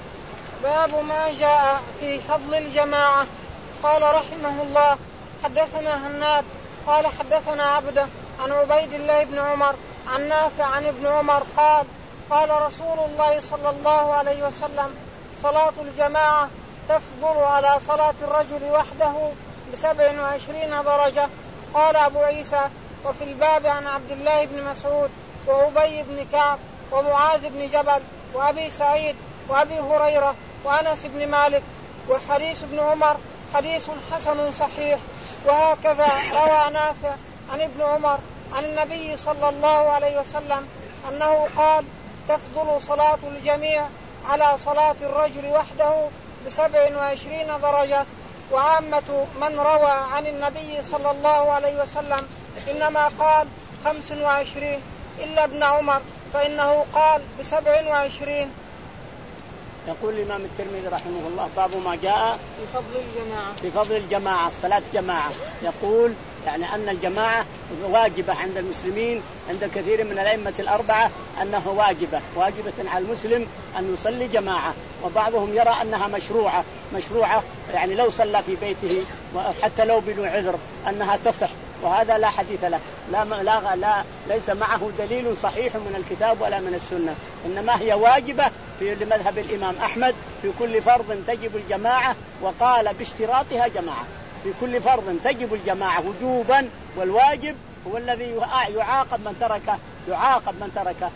باب ما جاء في فضل الجماعة. قال رحمه الله حدثنا هناد قال حدثنا عبده عن عبيد الله بن عمر عن نافع عن ابن عمر قال قال رسول الله صلى الله عليه وسلم صلاة الجماعة تفضل على صلاة الرجل وحده بسبع وعشرين درجة. قال أبو عيسى وفي الباب عن عبد الله بن مسعود وأبي بن كعب ومعاذ بن جبل وأبي سعيد وأبي هريرة وأنس بن مالك. وحديث ابن عمر حديث حسن صحيح. وهكذا روى نافع عن ابن عمر عن النبي صلى الله عليه وسلم أنه قال تفضل صلاة الجميع على صلاة الرجل وحده بسبع وعشرين درجة. وعامة من روى عن النبي صلى الله عليه وسلم إنما قال خمس وعشرين إلا ابن عمر فإنه قال بسبع وعشرين. يقول الإمام الترمذي رحمه الله باب ما جاء في فضل الجماعة في فضل الجماعة الصلاة جماعة. يقول يعني أن الجماعة واجبة عند المسلمين عند كثير من الأئمة الأربعة أنه واجبة واجبة على المسلم أن يصلي جماعة، وبعضهم يرى أنها مشروعة مشروعة يعني لو صلى في بيته حتى لو بدون عذر أنها تصح، وهذا لا حديث له لا, لا, لا ليس معه دليل صحيح من الكتاب ولا من السنة، إنما هي واجبة في مذهب الإمام أحمد في كل فرض تجب الجماعة، وقال باشتراطها جماعة في كل فرض تجب الجماعة وجوبا، والواجب هو الذي يعاقب من تركه يعاقب من تركه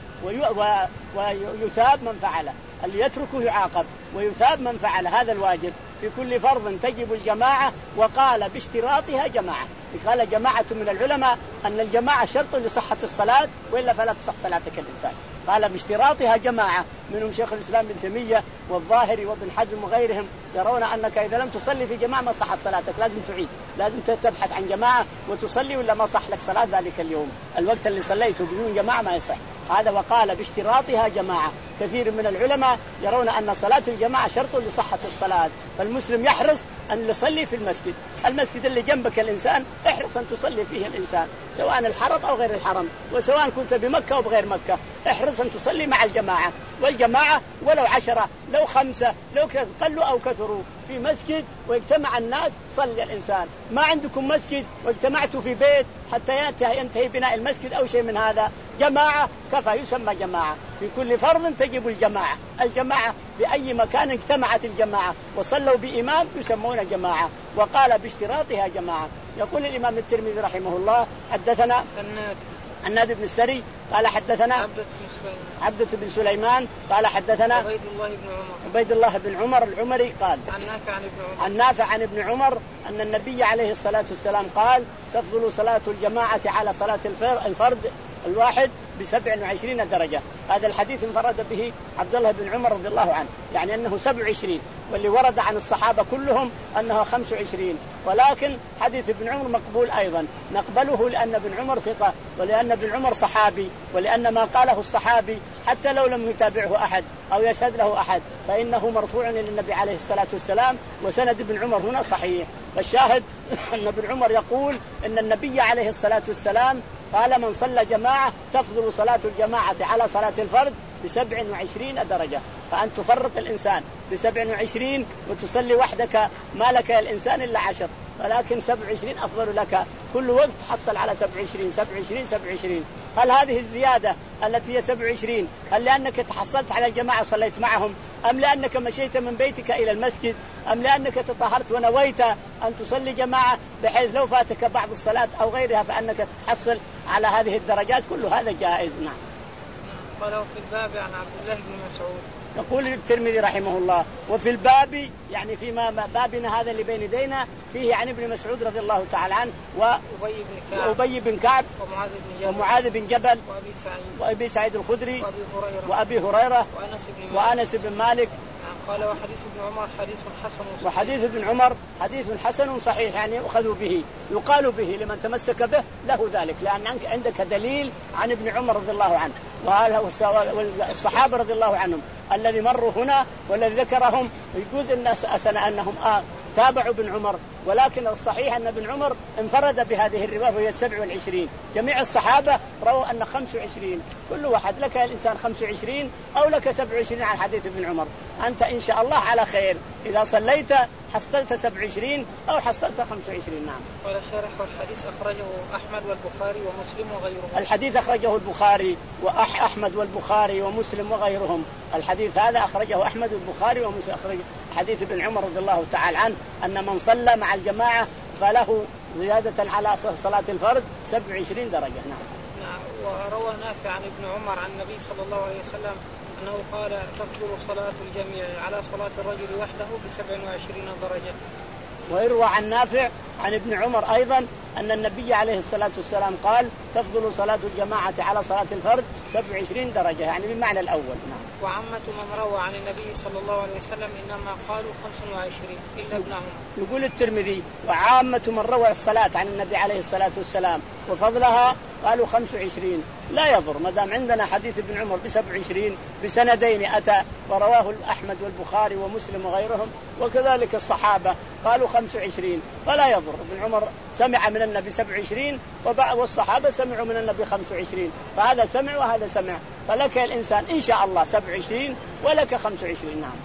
ويثاب من فعله، اللي يتركه يعاقب ويثاب من فعل هذا الواجب. في كل فرض تجب الجماعة وقال باشتراطها جماعة. قال جماعة من العلماء أن الجماعة شرط لصحة الصلاة وإلا فلا تصح صلاتك الإنسان، قال باشتراطها جماعة. منهم شيخ الإسلام ابن تيمية والظاهري وابن حزم وغيرهم يرون أنك إذا لم تصلي في جماعة ما صحت صلاتك، لازم تعيد، لازم تبحث عن جماعة وتصلي ولا ما صح لك صلاة ذلك اليوم، الوقت اللي صليته بدون جماعة ما يصح. هذا وقال باشتراطها جماعة. كثير من العلماء يرون أن صلاة الجماعة شرط لصحة الصلاة، فالمسلم يحرص أن يصلي في المسجد، المسجد اللي جنبك الإنسان احرص أن تصلي فيه الإنسان، سواء الحرم أو غير الحرم، وسواء كنت بمكة أو بغير مكة احرص أن تصلي مع الجماعة. والجماعة ولو عشرة لو خمسة لو قلوا أو كثروا في مسجد واجتمع الناس صلي الإنسان. ما عندكم مسجد واجتمعتوا في بيت حتى ينتهي بناء المسجد أو شيء من هذا، جماعة كفى يسمى جماعة. في كل فرض تجب الجماعة، الجماعة بأي مكان اجتمعت الجماعة وصلوا بإمام يسمون جماعة، وقال باشتراطها جماعة. يقول الإمام الترمذي رحمه الله حدثنا هناد عناد بن السري قال حدثنا عبدة بن سليمان عبدة بن سليمان قال حدثنا عبيد الله بن عمر عبيد الله بن عمر العمري قال عن نافع عن ابن عمر عن نافع عن ابن عمر أن النبي عليه الصلاة والسلام قال تفضل صلاة الجماعة على صلاة الفرد الواحد بسبع وعشرين درجة. هذا الحديث انفرد به عبد الله بن عمر رضي الله عنه، يعني أنه سبع وعشرين، واللي ورد عن الصحابة كلهم أنه خمس وعشرين، ولكن حديث ابن عمر مقبول أيضا، نقبله لأن ابن عمر ثقة، ولأن ابن عمر صحابي، ولأن ما قاله الصحابي حتى لو لم يتابعه أحد أو يشهد له أحد فإنه مرفوع للنبي عليه الصلاة والسلام، وسند ابن عمر هنا صحيح. فالشاهد أن ابن عمر يقول أن النبي عليه الصلاة والسلام قال من صلى جماعة تفضل صلاة الجماعة على صلاة الفرد بسبع وعشرين درجة. فأن تفرط الإنسان بسبع وعشرين وتصلي وحدك ما لك الإنسان إلا عشر، ولكن سبع وعشرين أفضل لك، كل وقت تحصل على سبع وعشرين سبع وعشرين سبع وعشرين. هل هذه الزيادة التي هي سبع وعشرين هل لأنك تحصلت على الجماعة وصليت معهم، أم لأنك مشيت من بيتك إلى المسجد، أم لأنك تطهرت ونويت أن تصلي جماعة بحيث لو فاتك بعض الصلاة أو غيرها فأنك تتحصل على هذه الدرجات؟ كل هذا جائز. نعم. قالوا في الباب عن عبد الله بن مسعود. يقول الترمذي رحمه الله وفي الباب يعني فيما بابنا هذا اللي بين يدينا فيه عن ابن مسعود رضي الله تعالى عنه وأبي بن كعب, وأبي بن كعب ومعاذ بن جبل, ومعاذ بن جبل وأبي سعيد, وأبي سعيد الخدري وأبي هريرة, وأبي هريرة وأنس بن مالك, وأنس بن مالك. قال وحديث ابن عمر حديث حسن صحيح. وحديث ابن عمر حديث حسن صحيح، يعني أخذوا به، يقال به لمن تمسك به له ذلك، لأن عندك دليل عن ابن عمر رضي الله عنه والصحابة رضي الله عنهم الذي مروا هنا والذي ذكرهم، يجوز الناس أسنى أنهم آه تابعوا ابن عمر، ولكن الصحيح أن ابن عمر انفرد بهذه الرواية وهي السبع والعشرين. جميع الصحابة رأوا أن خمس وعشرين، كل واحد لك الإنسان خمس وعشرين أو لك سبع وعشرين على حديث ابن عمر. أنت إن شاء الله على خير إذا صليت حصلت سبع وعشرين أو حصلت خمس وعشرين. نعم. قال الشارح والحديث أخرجه أحمد والبخاري ومسلم وغيرهم. الحديث أخرجه البخاري وأحمد والبخاري ومسلم وغيرهم. الحديث هذا أخرجه أحمد والبخاري ومسلم. أخرج حديث ابن عمر رضي الله تعالى عنه أن من صلى مع الجماعة فله زيادة على صلاة الفرد سبع وعشرين درجة. نعم. نعم. وروى نافع عن ابن عمر عن النبي صلى الله عليه وسلم أنه قال تفضل صلاة الجميع على صلاة الرجل وحده بسبع وعشرين درجة. ويروى عن نافع عن ابن عمر أيضا أن النبي عليه الصلاة والسلام قال تفضل صلاة الجماعة على صلاة الفرد سبع وعشرين درجة، يعني بالمعنى الأول. نعم. وعامة من روى عن النبي صلى الله عليه وسلم إنما قالوا خمس وعشرين إلا ابن عمر. يقول الترمذي وعامة من روى الصلاة عن النبي عليه الصلاة والسلام وفضلها قالوا خمس وعشرين. لا يضر ما دام عندنا حديث ابن عمر بسبع وعشرين بسندين أتى ورواه أحمد والبخاري ومسلم وغيرهم، وكذلك الصحابة قالوا خمس وعشرين، فلا يضر. ابن عمر سمع من النبي سبع وعشرين والصحابة سمعوا من النبي خمس وعشرين، فهذا سمع وهذا سمع، فلك الإنسان إن شاء الله سبع وعشرين ولك خمس وعشرين. نعم.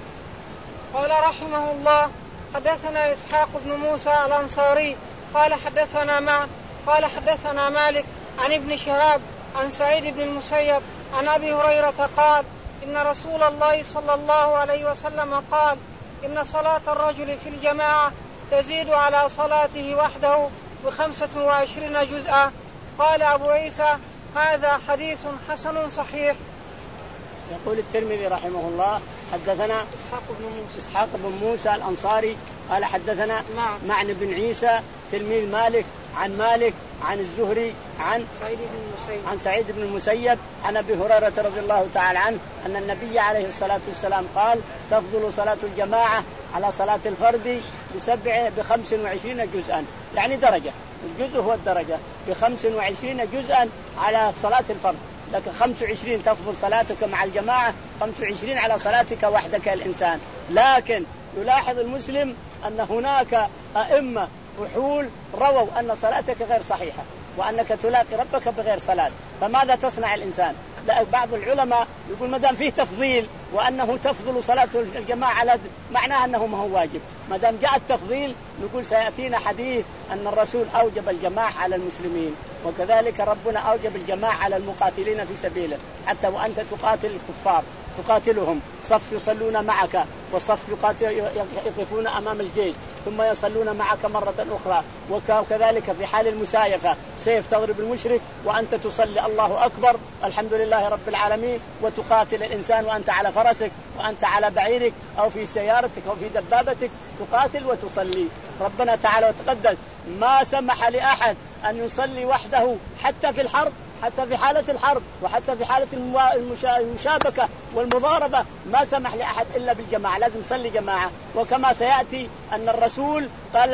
قال رحمه الله حدثنا إسحاق بن موسى الأنصاري قال حدثنا مع قال حدثنا مالك عن ابن شهاب عن سعيد بن المسيب عن أبي هريرة قال إن رسول الله صلى الله عليه وسلم قال إن صلاة الرجل في الجماعة تزيد على صلاته وحده بخمسة وعشرين جزءا. قال أبو عيسى هذا حديث حسن صحيح. يقول الترمذي رحمه الله حدثنا إسحاق بن موسى إسحاق بن موسى الأنصاري قال حدثنا نعم. معن بن عيسى تلميذ مالك عن مالك عن الزهري عن سعيد بن المسيب عن سعيد بن المسيب عن أبي هريرة رضي الله تعالى عنه أن النبي عليه الصلاة والسلام قال تفضل صلاة الجماعة على صلاة الفرد بسبع بخمس وعشرين جزءا، يعني درجة، الجزء هو الدرجة، بخمس وعشرين جزءا على صلاة الفرد. لك خمس وعشرين تفضل صلاتك مع الجماعة، خمس وعشرين على صلاتك وحدك الإنسان. لكن يلاحظ المسلم أن هناك أئمة فحول رووا أن صلاتك غير صحيحة وأنك تلاقي ربك بغير صلاة، فماذا تصنع الإنسان؟ بعض العلماء يقول ما دام فيه تفضيل وأنه تفضل صلاة الجماعة على معناها أنه ما هو واجب، ما دام جاء التفضيل نقول سيأتينا حديث أن الرسول أوجب الجماعة على المسلمين، وكذلك ربنا أوجب الجماعة على المقاتلين في سبيله، حتى وأنت تقاتل الكفار تقاتلهم صف يصلون معك وصف يقفون أمام الجيش ثم يصلون معك مرة أخرى، وكذلك في حال المسايفة بالسيف تضرب المشرك وأنت تصلي الله أكبر الحمد لله رب العالمين، وتقاتل الإنسان وأنت على فرسك وأنت على بعيرك أو في سيارتك أو في دبابتك تقاتل وتصلي. ربنا تعالى وتقدس ما سمح لأحد أن يصلي وحده حتى في الحرب، حتى في حالة الحرب وحتى في حالة المشابكة والمضاربة ما سمح لأحد إلا بالجماعة، لازم تصلي جماعة. وكما سيأتي أن الرسول قال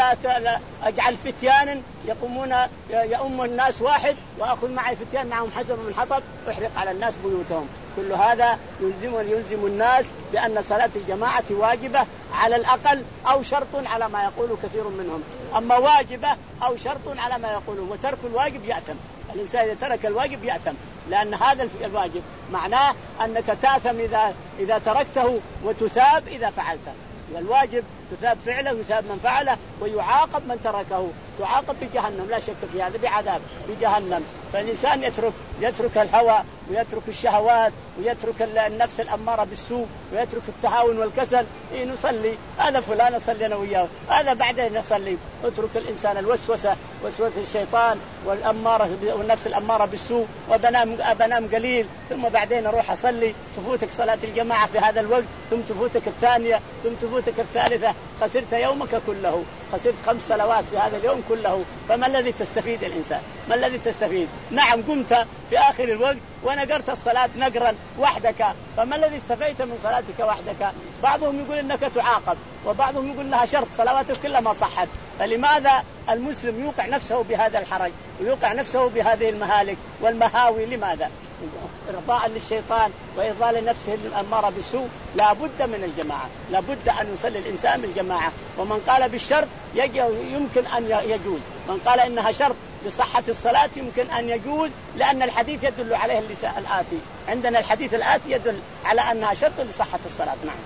أجعل فتيانا يقومون يؤم الناس واحد وأخذ معي فتيان معهم حسب من حطب واحرق على الناس بيوتهم. كل هذا يلزم يلزم الناس بأن صلاة الجماعة واجبة على الأقل أو شرط على ما يقول كثير منهم، أما واجبة أو شرط على ما يقولون. وترك الواجب يأثم، الإنسان إذا ترك الواجب يأثم، لأن هذا الواجب معناه أنك تأثم إذا إذا تركته وتثاب إذا فعلته. الواجب تثاب فعله ويثاب من فعله ويعاقب من تركه، تعاقب بجهنم لا شك في هذا، بعذاب بجهنم. فالإنسان يترك يترك الهوى ويترك الشهوات ويترك النفس الأمارة بالسوء ويترك التهاون والكسل. إيه نصلي هذا فلان أصلي أنا وياه هذا بعدين نصلي. اترك الإنسان الوسوسة وسوسة الشيطان والأمارة والنفس الأمارة بالسوء وبنام بنام قليل ثم بعدين أروح أصلي، تفوتك صلاة الجماعة في هذا الوقت ثم تفوتك الثانية ثم تفوتك الثالثة، خسرت يومك كله، خسرت خمس صلوات في هذا اليوم كله. فما الذي تستفيد الإنسان؟ ما الذي تستفيد؟ نعم قمت في آخر الوقت ونقرت الصلاة نقرا وحدك، فما الذي استفيت من صلاتك وحدك؟ بعضهم يقول إنك تعاقب وبعضهم يقول لها شرط صلواتك كلها ما صحت. فلماذا المسلم يوقع نفسه بهذا الحرج ويوقع نفسه بهذه المهالك والمهاوي؟ لماذا؟ إرضاء للشيطان وإرضاء لنفسه الأمارة بالسوء. لا بد من الجماعة، لا بد أن يصلي الإنسان بالجماعة. ومن قال بالشرط يمكن أن يجوز، من قال إنها شرط لصحة الصلاة يمكن أن يجوز، لأن الحديث يدل عليه الآتي. عندنا الحديث الآتي يدل على أنها شرط لصحة الصلاة. نعم.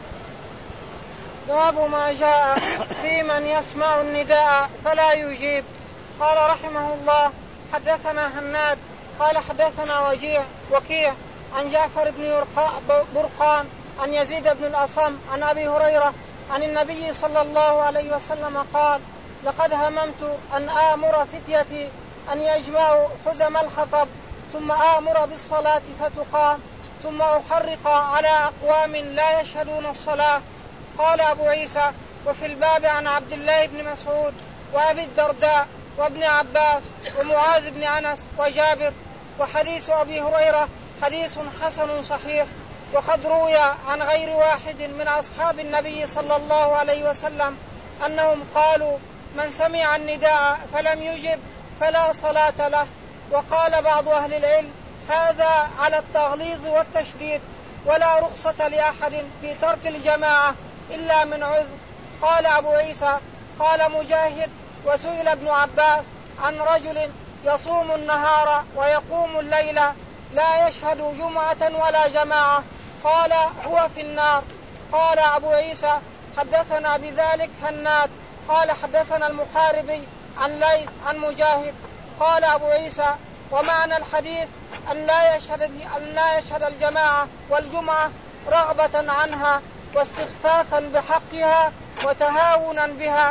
باب ما جاء في من يسمع النداء فلا يجيب. قال رحمه الله حدثنا هناد قال حدثنا وجيع وكيع عن جعفر بن برقان عن يزيد بن الأصم عن أبي هريرة عن النبي صلى الله عليه وسلم قال: لقد هممت أن آمر فتيتي أن يجمعوا حزم الحطب ثم آمر بالصلاة فتقام ثم أحرق على أقوام لا يشهدون الصلاة. قال أبو عيسى: وفي الباب عن عبد الله بن مسعود وأبي الدرداء وابن عباس ومعاذ بن أنس وجابر. وحديث أبي هريرة حديث حسن صحيح، وقد روي عن غير واحد من أصحاب النبي صلى الله عليه وسلم أنهم قالوا: من سمع النداء فلم يجب فلا صلاة له. وقال بعض أهل العلم: هذا على التغليظ والتشديد، ولا رخصة لأحد في ترك الجماعة إلا من عذر. قال أبو عيسى: قال مجاهد: وسئل ابن عباس عن رجل يصوم النهار ويقوم الليل لا يشهد جمعة ولا جماعة، قال: هو في النار. قال أبو عيسى: حدثنا بذلك هناد قال حدثنا المحاربي عن ليث عن مجاهد. قال أبو عيسى: ومعنى الحديث أن لا يشهد أن لا يشهد الجماعة والجمعة رغبة عنها واستخفافا بحقها وتهاونا بها.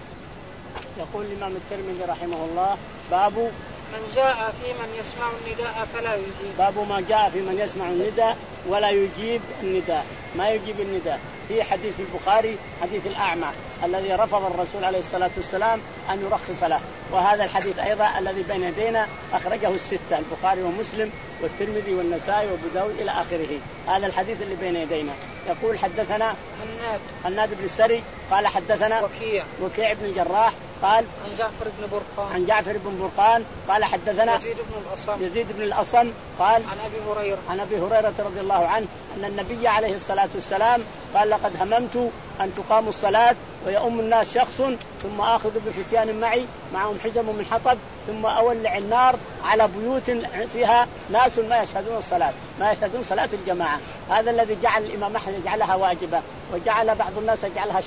يقول الإمام الترمذي رحمه الله: باب من جاء في من يسمع النداء فلا يجيب. باب ما جاء في من يسمع النداء ولا يجيب النداء، ما يجيب النداء. في حديث البخاري حديث الأعمى الذي رفض الرسول عليه الصلاة والسلام أن يرخص له، وهذا الحديث أيضا الذي بين يدينا أخرجه الستة البخاري ومسلم والترمذي والنسائي وابو داود إلى آخره. هذا الحديث اللي بين يدينا. يقول حدثنا هناد هناد بن السري قال حدثنا وكيع وكيع بن الجراح قال عن جعفر بن برقان عن جعفر بن برقان قال حدثنا يزيد بن الأصم يزيد بن الأصم قال عن أبي هريرة عن أبي هريرة رضي الله عنه أن النبي عليه الصلاة والسلام قال: لقد هممت أن تقام الصلاة ويؤم الناس شخص ثم آخذ بفتيان معي معهم حزم من حطب ثم أولع النار على بيوت فيها ناس ما يشهدون الصلاة ما يشهدون صلاة الجماعة. هذا الذي جعل الإمام أحمد يجعلها واجبة، وجعل بعض الناس يجعلها شرط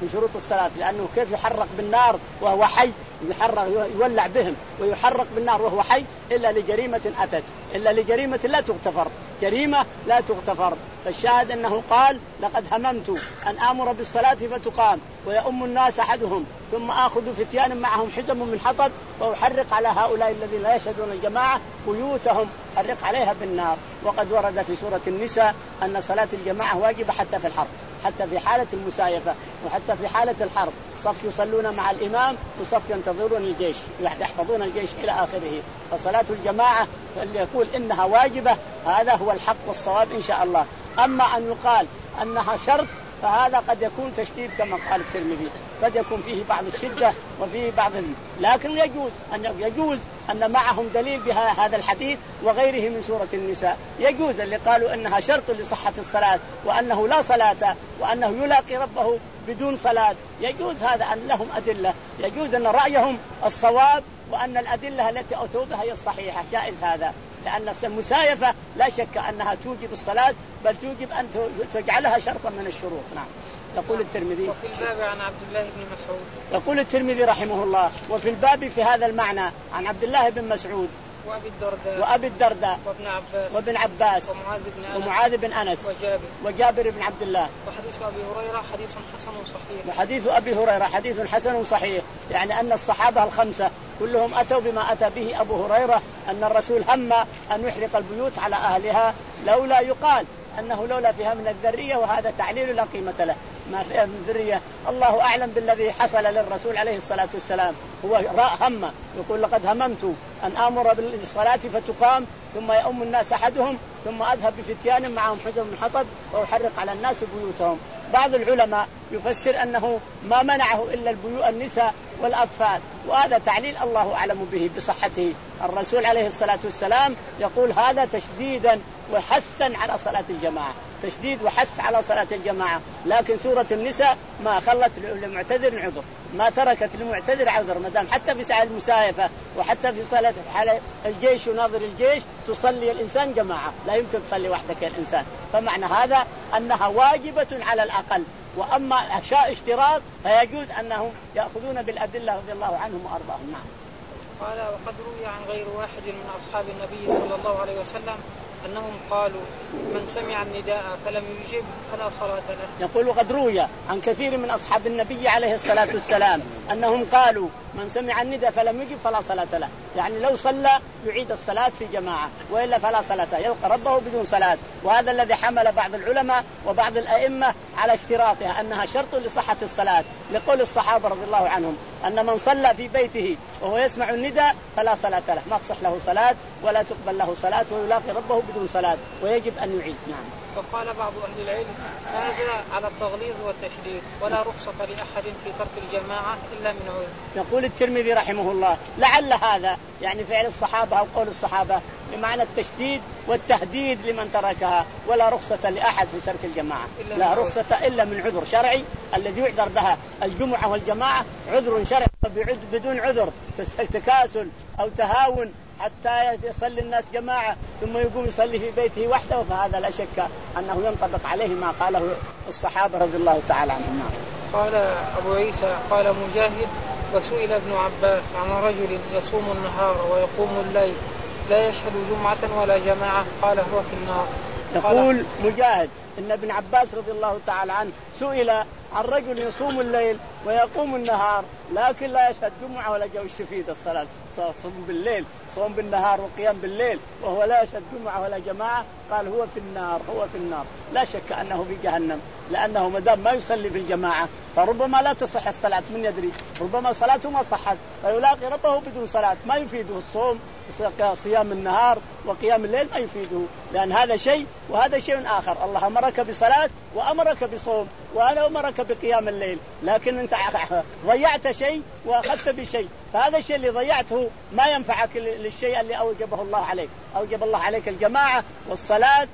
من شروط الصلاة، لأنه كيف يحرق بالنار وهو حي، يحرق يولع بهم ويحرق بالنار وهو حي إلا لجريمة أتت، إلا لجريمة لا تغتفر، جريمة لا تغتفر. فالشاهد أنه قال لقد هممت أن آمر بالصلاة فتقام ويؤم الناس أحدهم ثم آخذ فتيان معهم حزم من حطب وأحرق على هؤلاء الذين لا يشهدون الجماعة بيوتهم، حرق عليها بالنار. وقد ورد في سورة النساء أن صلاة الجماعة واجبة حتى في الحرب، حتى في حالة المسايفة وحتى في حالة الحرب، صف يصلون مع الإمام وصف ينتظرون الجيش يحفظون الجيش إلى آخره. فصلاة الجماعة اللي يقول إنها واجبة هذا هو الحق والصواب إن شاء الله. أما أن يقال أنها شرط فهذا قد يكون تشديد كما قال الترمذي، قد يكون فيه بعض الشدة وفيه بعض، لكن يجوز أن يجوز أن معهم دليل بهذا الحديث وغيره من سورة النساء. يجوز اللي قالوا أنها شرط لصحة الصلاة وأنه لا صلاة وأنه يلاقي ربه بدون صلاة، يجوز هذا أن لهم أدلة، يجوز أن رأيهم الصواب وأن الأدلة التي أتوا بها هي الصحيحة، جائز هذا، لأن المسايفة لا شك أنها توجب الصلاة بل توجب أن تجعلها شرطا من الشروط. نعم. يقول الترمذي وفي الباب عن عبد الله بن مسعود، يقول الترمذي رحمه الله وفي الباب في هذا المعنى عن عبد الله بن مسعود وأبي الدرداء وأبي الدرداء وابن عباس وابن عباس ومعاذ بن أنس, ومعاذ بن أنس وجابر وجابر بن عبد الله. وحديث أبي هريرة حديث حسن صحيح. وحديث أبي هريرة حديث حسن صحيح، يعني أن الصحابة الخمسة كلهم أتوا بما أتى به أبو هريرة أن الرسول هم أن يحرق البيوت على أهلها لولا يقال أنه لولا فيها من الذرية، وهذا تعليل لا قيمة له، ما فيها من ذرية. الله أعلم بالذي حصل للرسول عليه الصلاة والسلام، هو هم يقول لقد هممت أن آمر بالصلاة فتقام ثم يؤم الناس أحدهم ثم أذهب بفتيان معهم حزم من حطب وأحرق على الناس بيوتهم. بعض العلماء يفسر أنه ما منعه إلا البيوت النساء والأطفال، وهذا تعليل الله أعلم به بصحته. الرسول عليه الصلاة والسلام يقول هذا تشديدا وحثا على صلاة الجماعة، تشديد وحث على صلاة الجماعة. لكن سورة النساء ما خلت لمعتذر عذر، ما تركت لمعتذر عذر، مدام حتى في ساعة المسايفة وحتى في صلاة الجيش وناظر الجيش تصلي الإنسان جماعة، لا يمكن تصلي وحدك الإنسان. فمعنى هذا أنها واجبة على الأقل، وأما أشياء اشتراط فيجوز أنهم يأخذون بالأدلة رضي الله عنهم وأرضاهم. نعم. قال وقد روي عن غير واحد من أصحاب النبي صلى الله عليه وسلم أنهم قالوا من سمع النداء فلم يجب فلا صلاة له. يقول وقد روي عن كثير من أصحاب النبي عليه الصلاة والسلام أنهم قالوا من سمع النداء فلم يجب فلا صلاة له، يعني لو صلى يعيد الصلاة في جماعة وإلا فلا صلاة، يلقى ربه بدون صلاة. وهذا الذي حمل بعض العلماء وبعض الأئمة على اشتراطها أنها شرط لصحة الصلاة، لقول الصحابة رضي الله عنهم أن من صلى في بيته وهو يسمع النداء فلا صلاة له، ما تصح له صلاة ولا تقبل له صلاة ويلاقي ربه بدون صلاة ويجب أن يعيد. نعم. وقال بعض أهل العلم هذا على التغليظ والتشديد ولا رخصة لأحد في ترك الجماعة إلا من عذر. يقول الترمذي رحمه الله لعل هذا يعني فعل الصحابة أو قول الصحابة بمعنى التشديد والتهديد لمن تركها، ولا رخصة لأحد في ترك الجماعة، لا رخصة إلا من عذر شرعي الذي يعذر بها الجمعة والجماعة، عذر شرعي. بدون عذر تكاسل أو تهاون حتى يصلي الناس جماعة ثم يقوم يصلي في بيته وحده، فهذا لا شك أنه ينطبق عليه ما قاله الصحابة رضي الله تعالى عنهم. قال أبو عيسى قال مجاهد وسئل ابن عباس عن رجل يصوم النهار ويقوم الليل لا يشهد جمعة ولا جماعة قال هو في النار. يقول مجاهد إن ابن عباس رضي الله تعالى عنه سئل عن رجل يصوم الليل ويقوم النهار لكن لا يشهد جمعة ولا جو الشفيد الصلاة، صوم بالليل صوم بالنهار وقيام بالليل وهو لا يشهد جمعة ولا جماعة، قال هو في النار هو في النار. لا شك أنه في جهنم، لأنه مدام ما يصلي في الجماعة فربما لا تصح الصلاة، من يدري ربما صلاته ما صحت فيلاقي ربه بدون صلاة، ما يفيده الصوم صيام النهار وقيام الليل ما يفيده، لأن هذا شيء وهذا شيء آخر. الله أمرك بصلاة وأمرك بصوم وأنا أمرك بقيام الليل، لكن أنت ضيعت شيء وأخذت بشيء، فهذا الشيء اللي ضيعته ما ينفعك للشيء اللي أوجبه الله عليك. أوجب الله عليك الجماعة والصلاة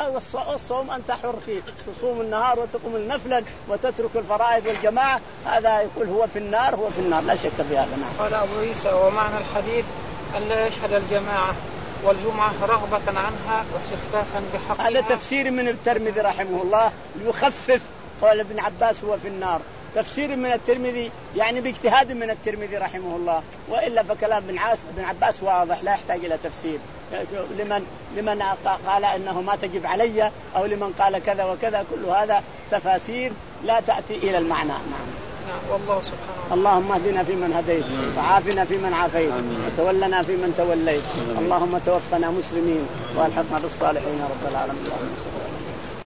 والصوم أنت حر فيه، تصوم النهار وتقوم النفلا وتترك الفرائض والجماعة، هذا يقول هو في النار هو في النار لا شك في هذا. نعم. قال أبو عيسى ومعنى الحديث أن لا يشهد الجماعة والجمعة رغبة عنها واستخفافا بحقها. هذا تفسير من الترمذي رحمه الله يخفف قول ابن عباس هو في النار، تفسير من الترمذي يعني باجتهاد من الترمذي رحمه الله، وإلا فكلام ابن عاص بن عباس واضح لا يحتاج إلى تفسير. لمن لمن قال إنه ما تجب علي أو لمن قال كذا وكذا، كل هذا تفاسير لا تأتي إلى المعنى. نعم. والله سبحانه. اللهم اهدنا فيمن هديت وعافنا فيمن عافيت وتولنا فيمن توليت. اللهم توفنا مسلمين والحقنا بالصالحين يا رب العالمين. اللهم صل على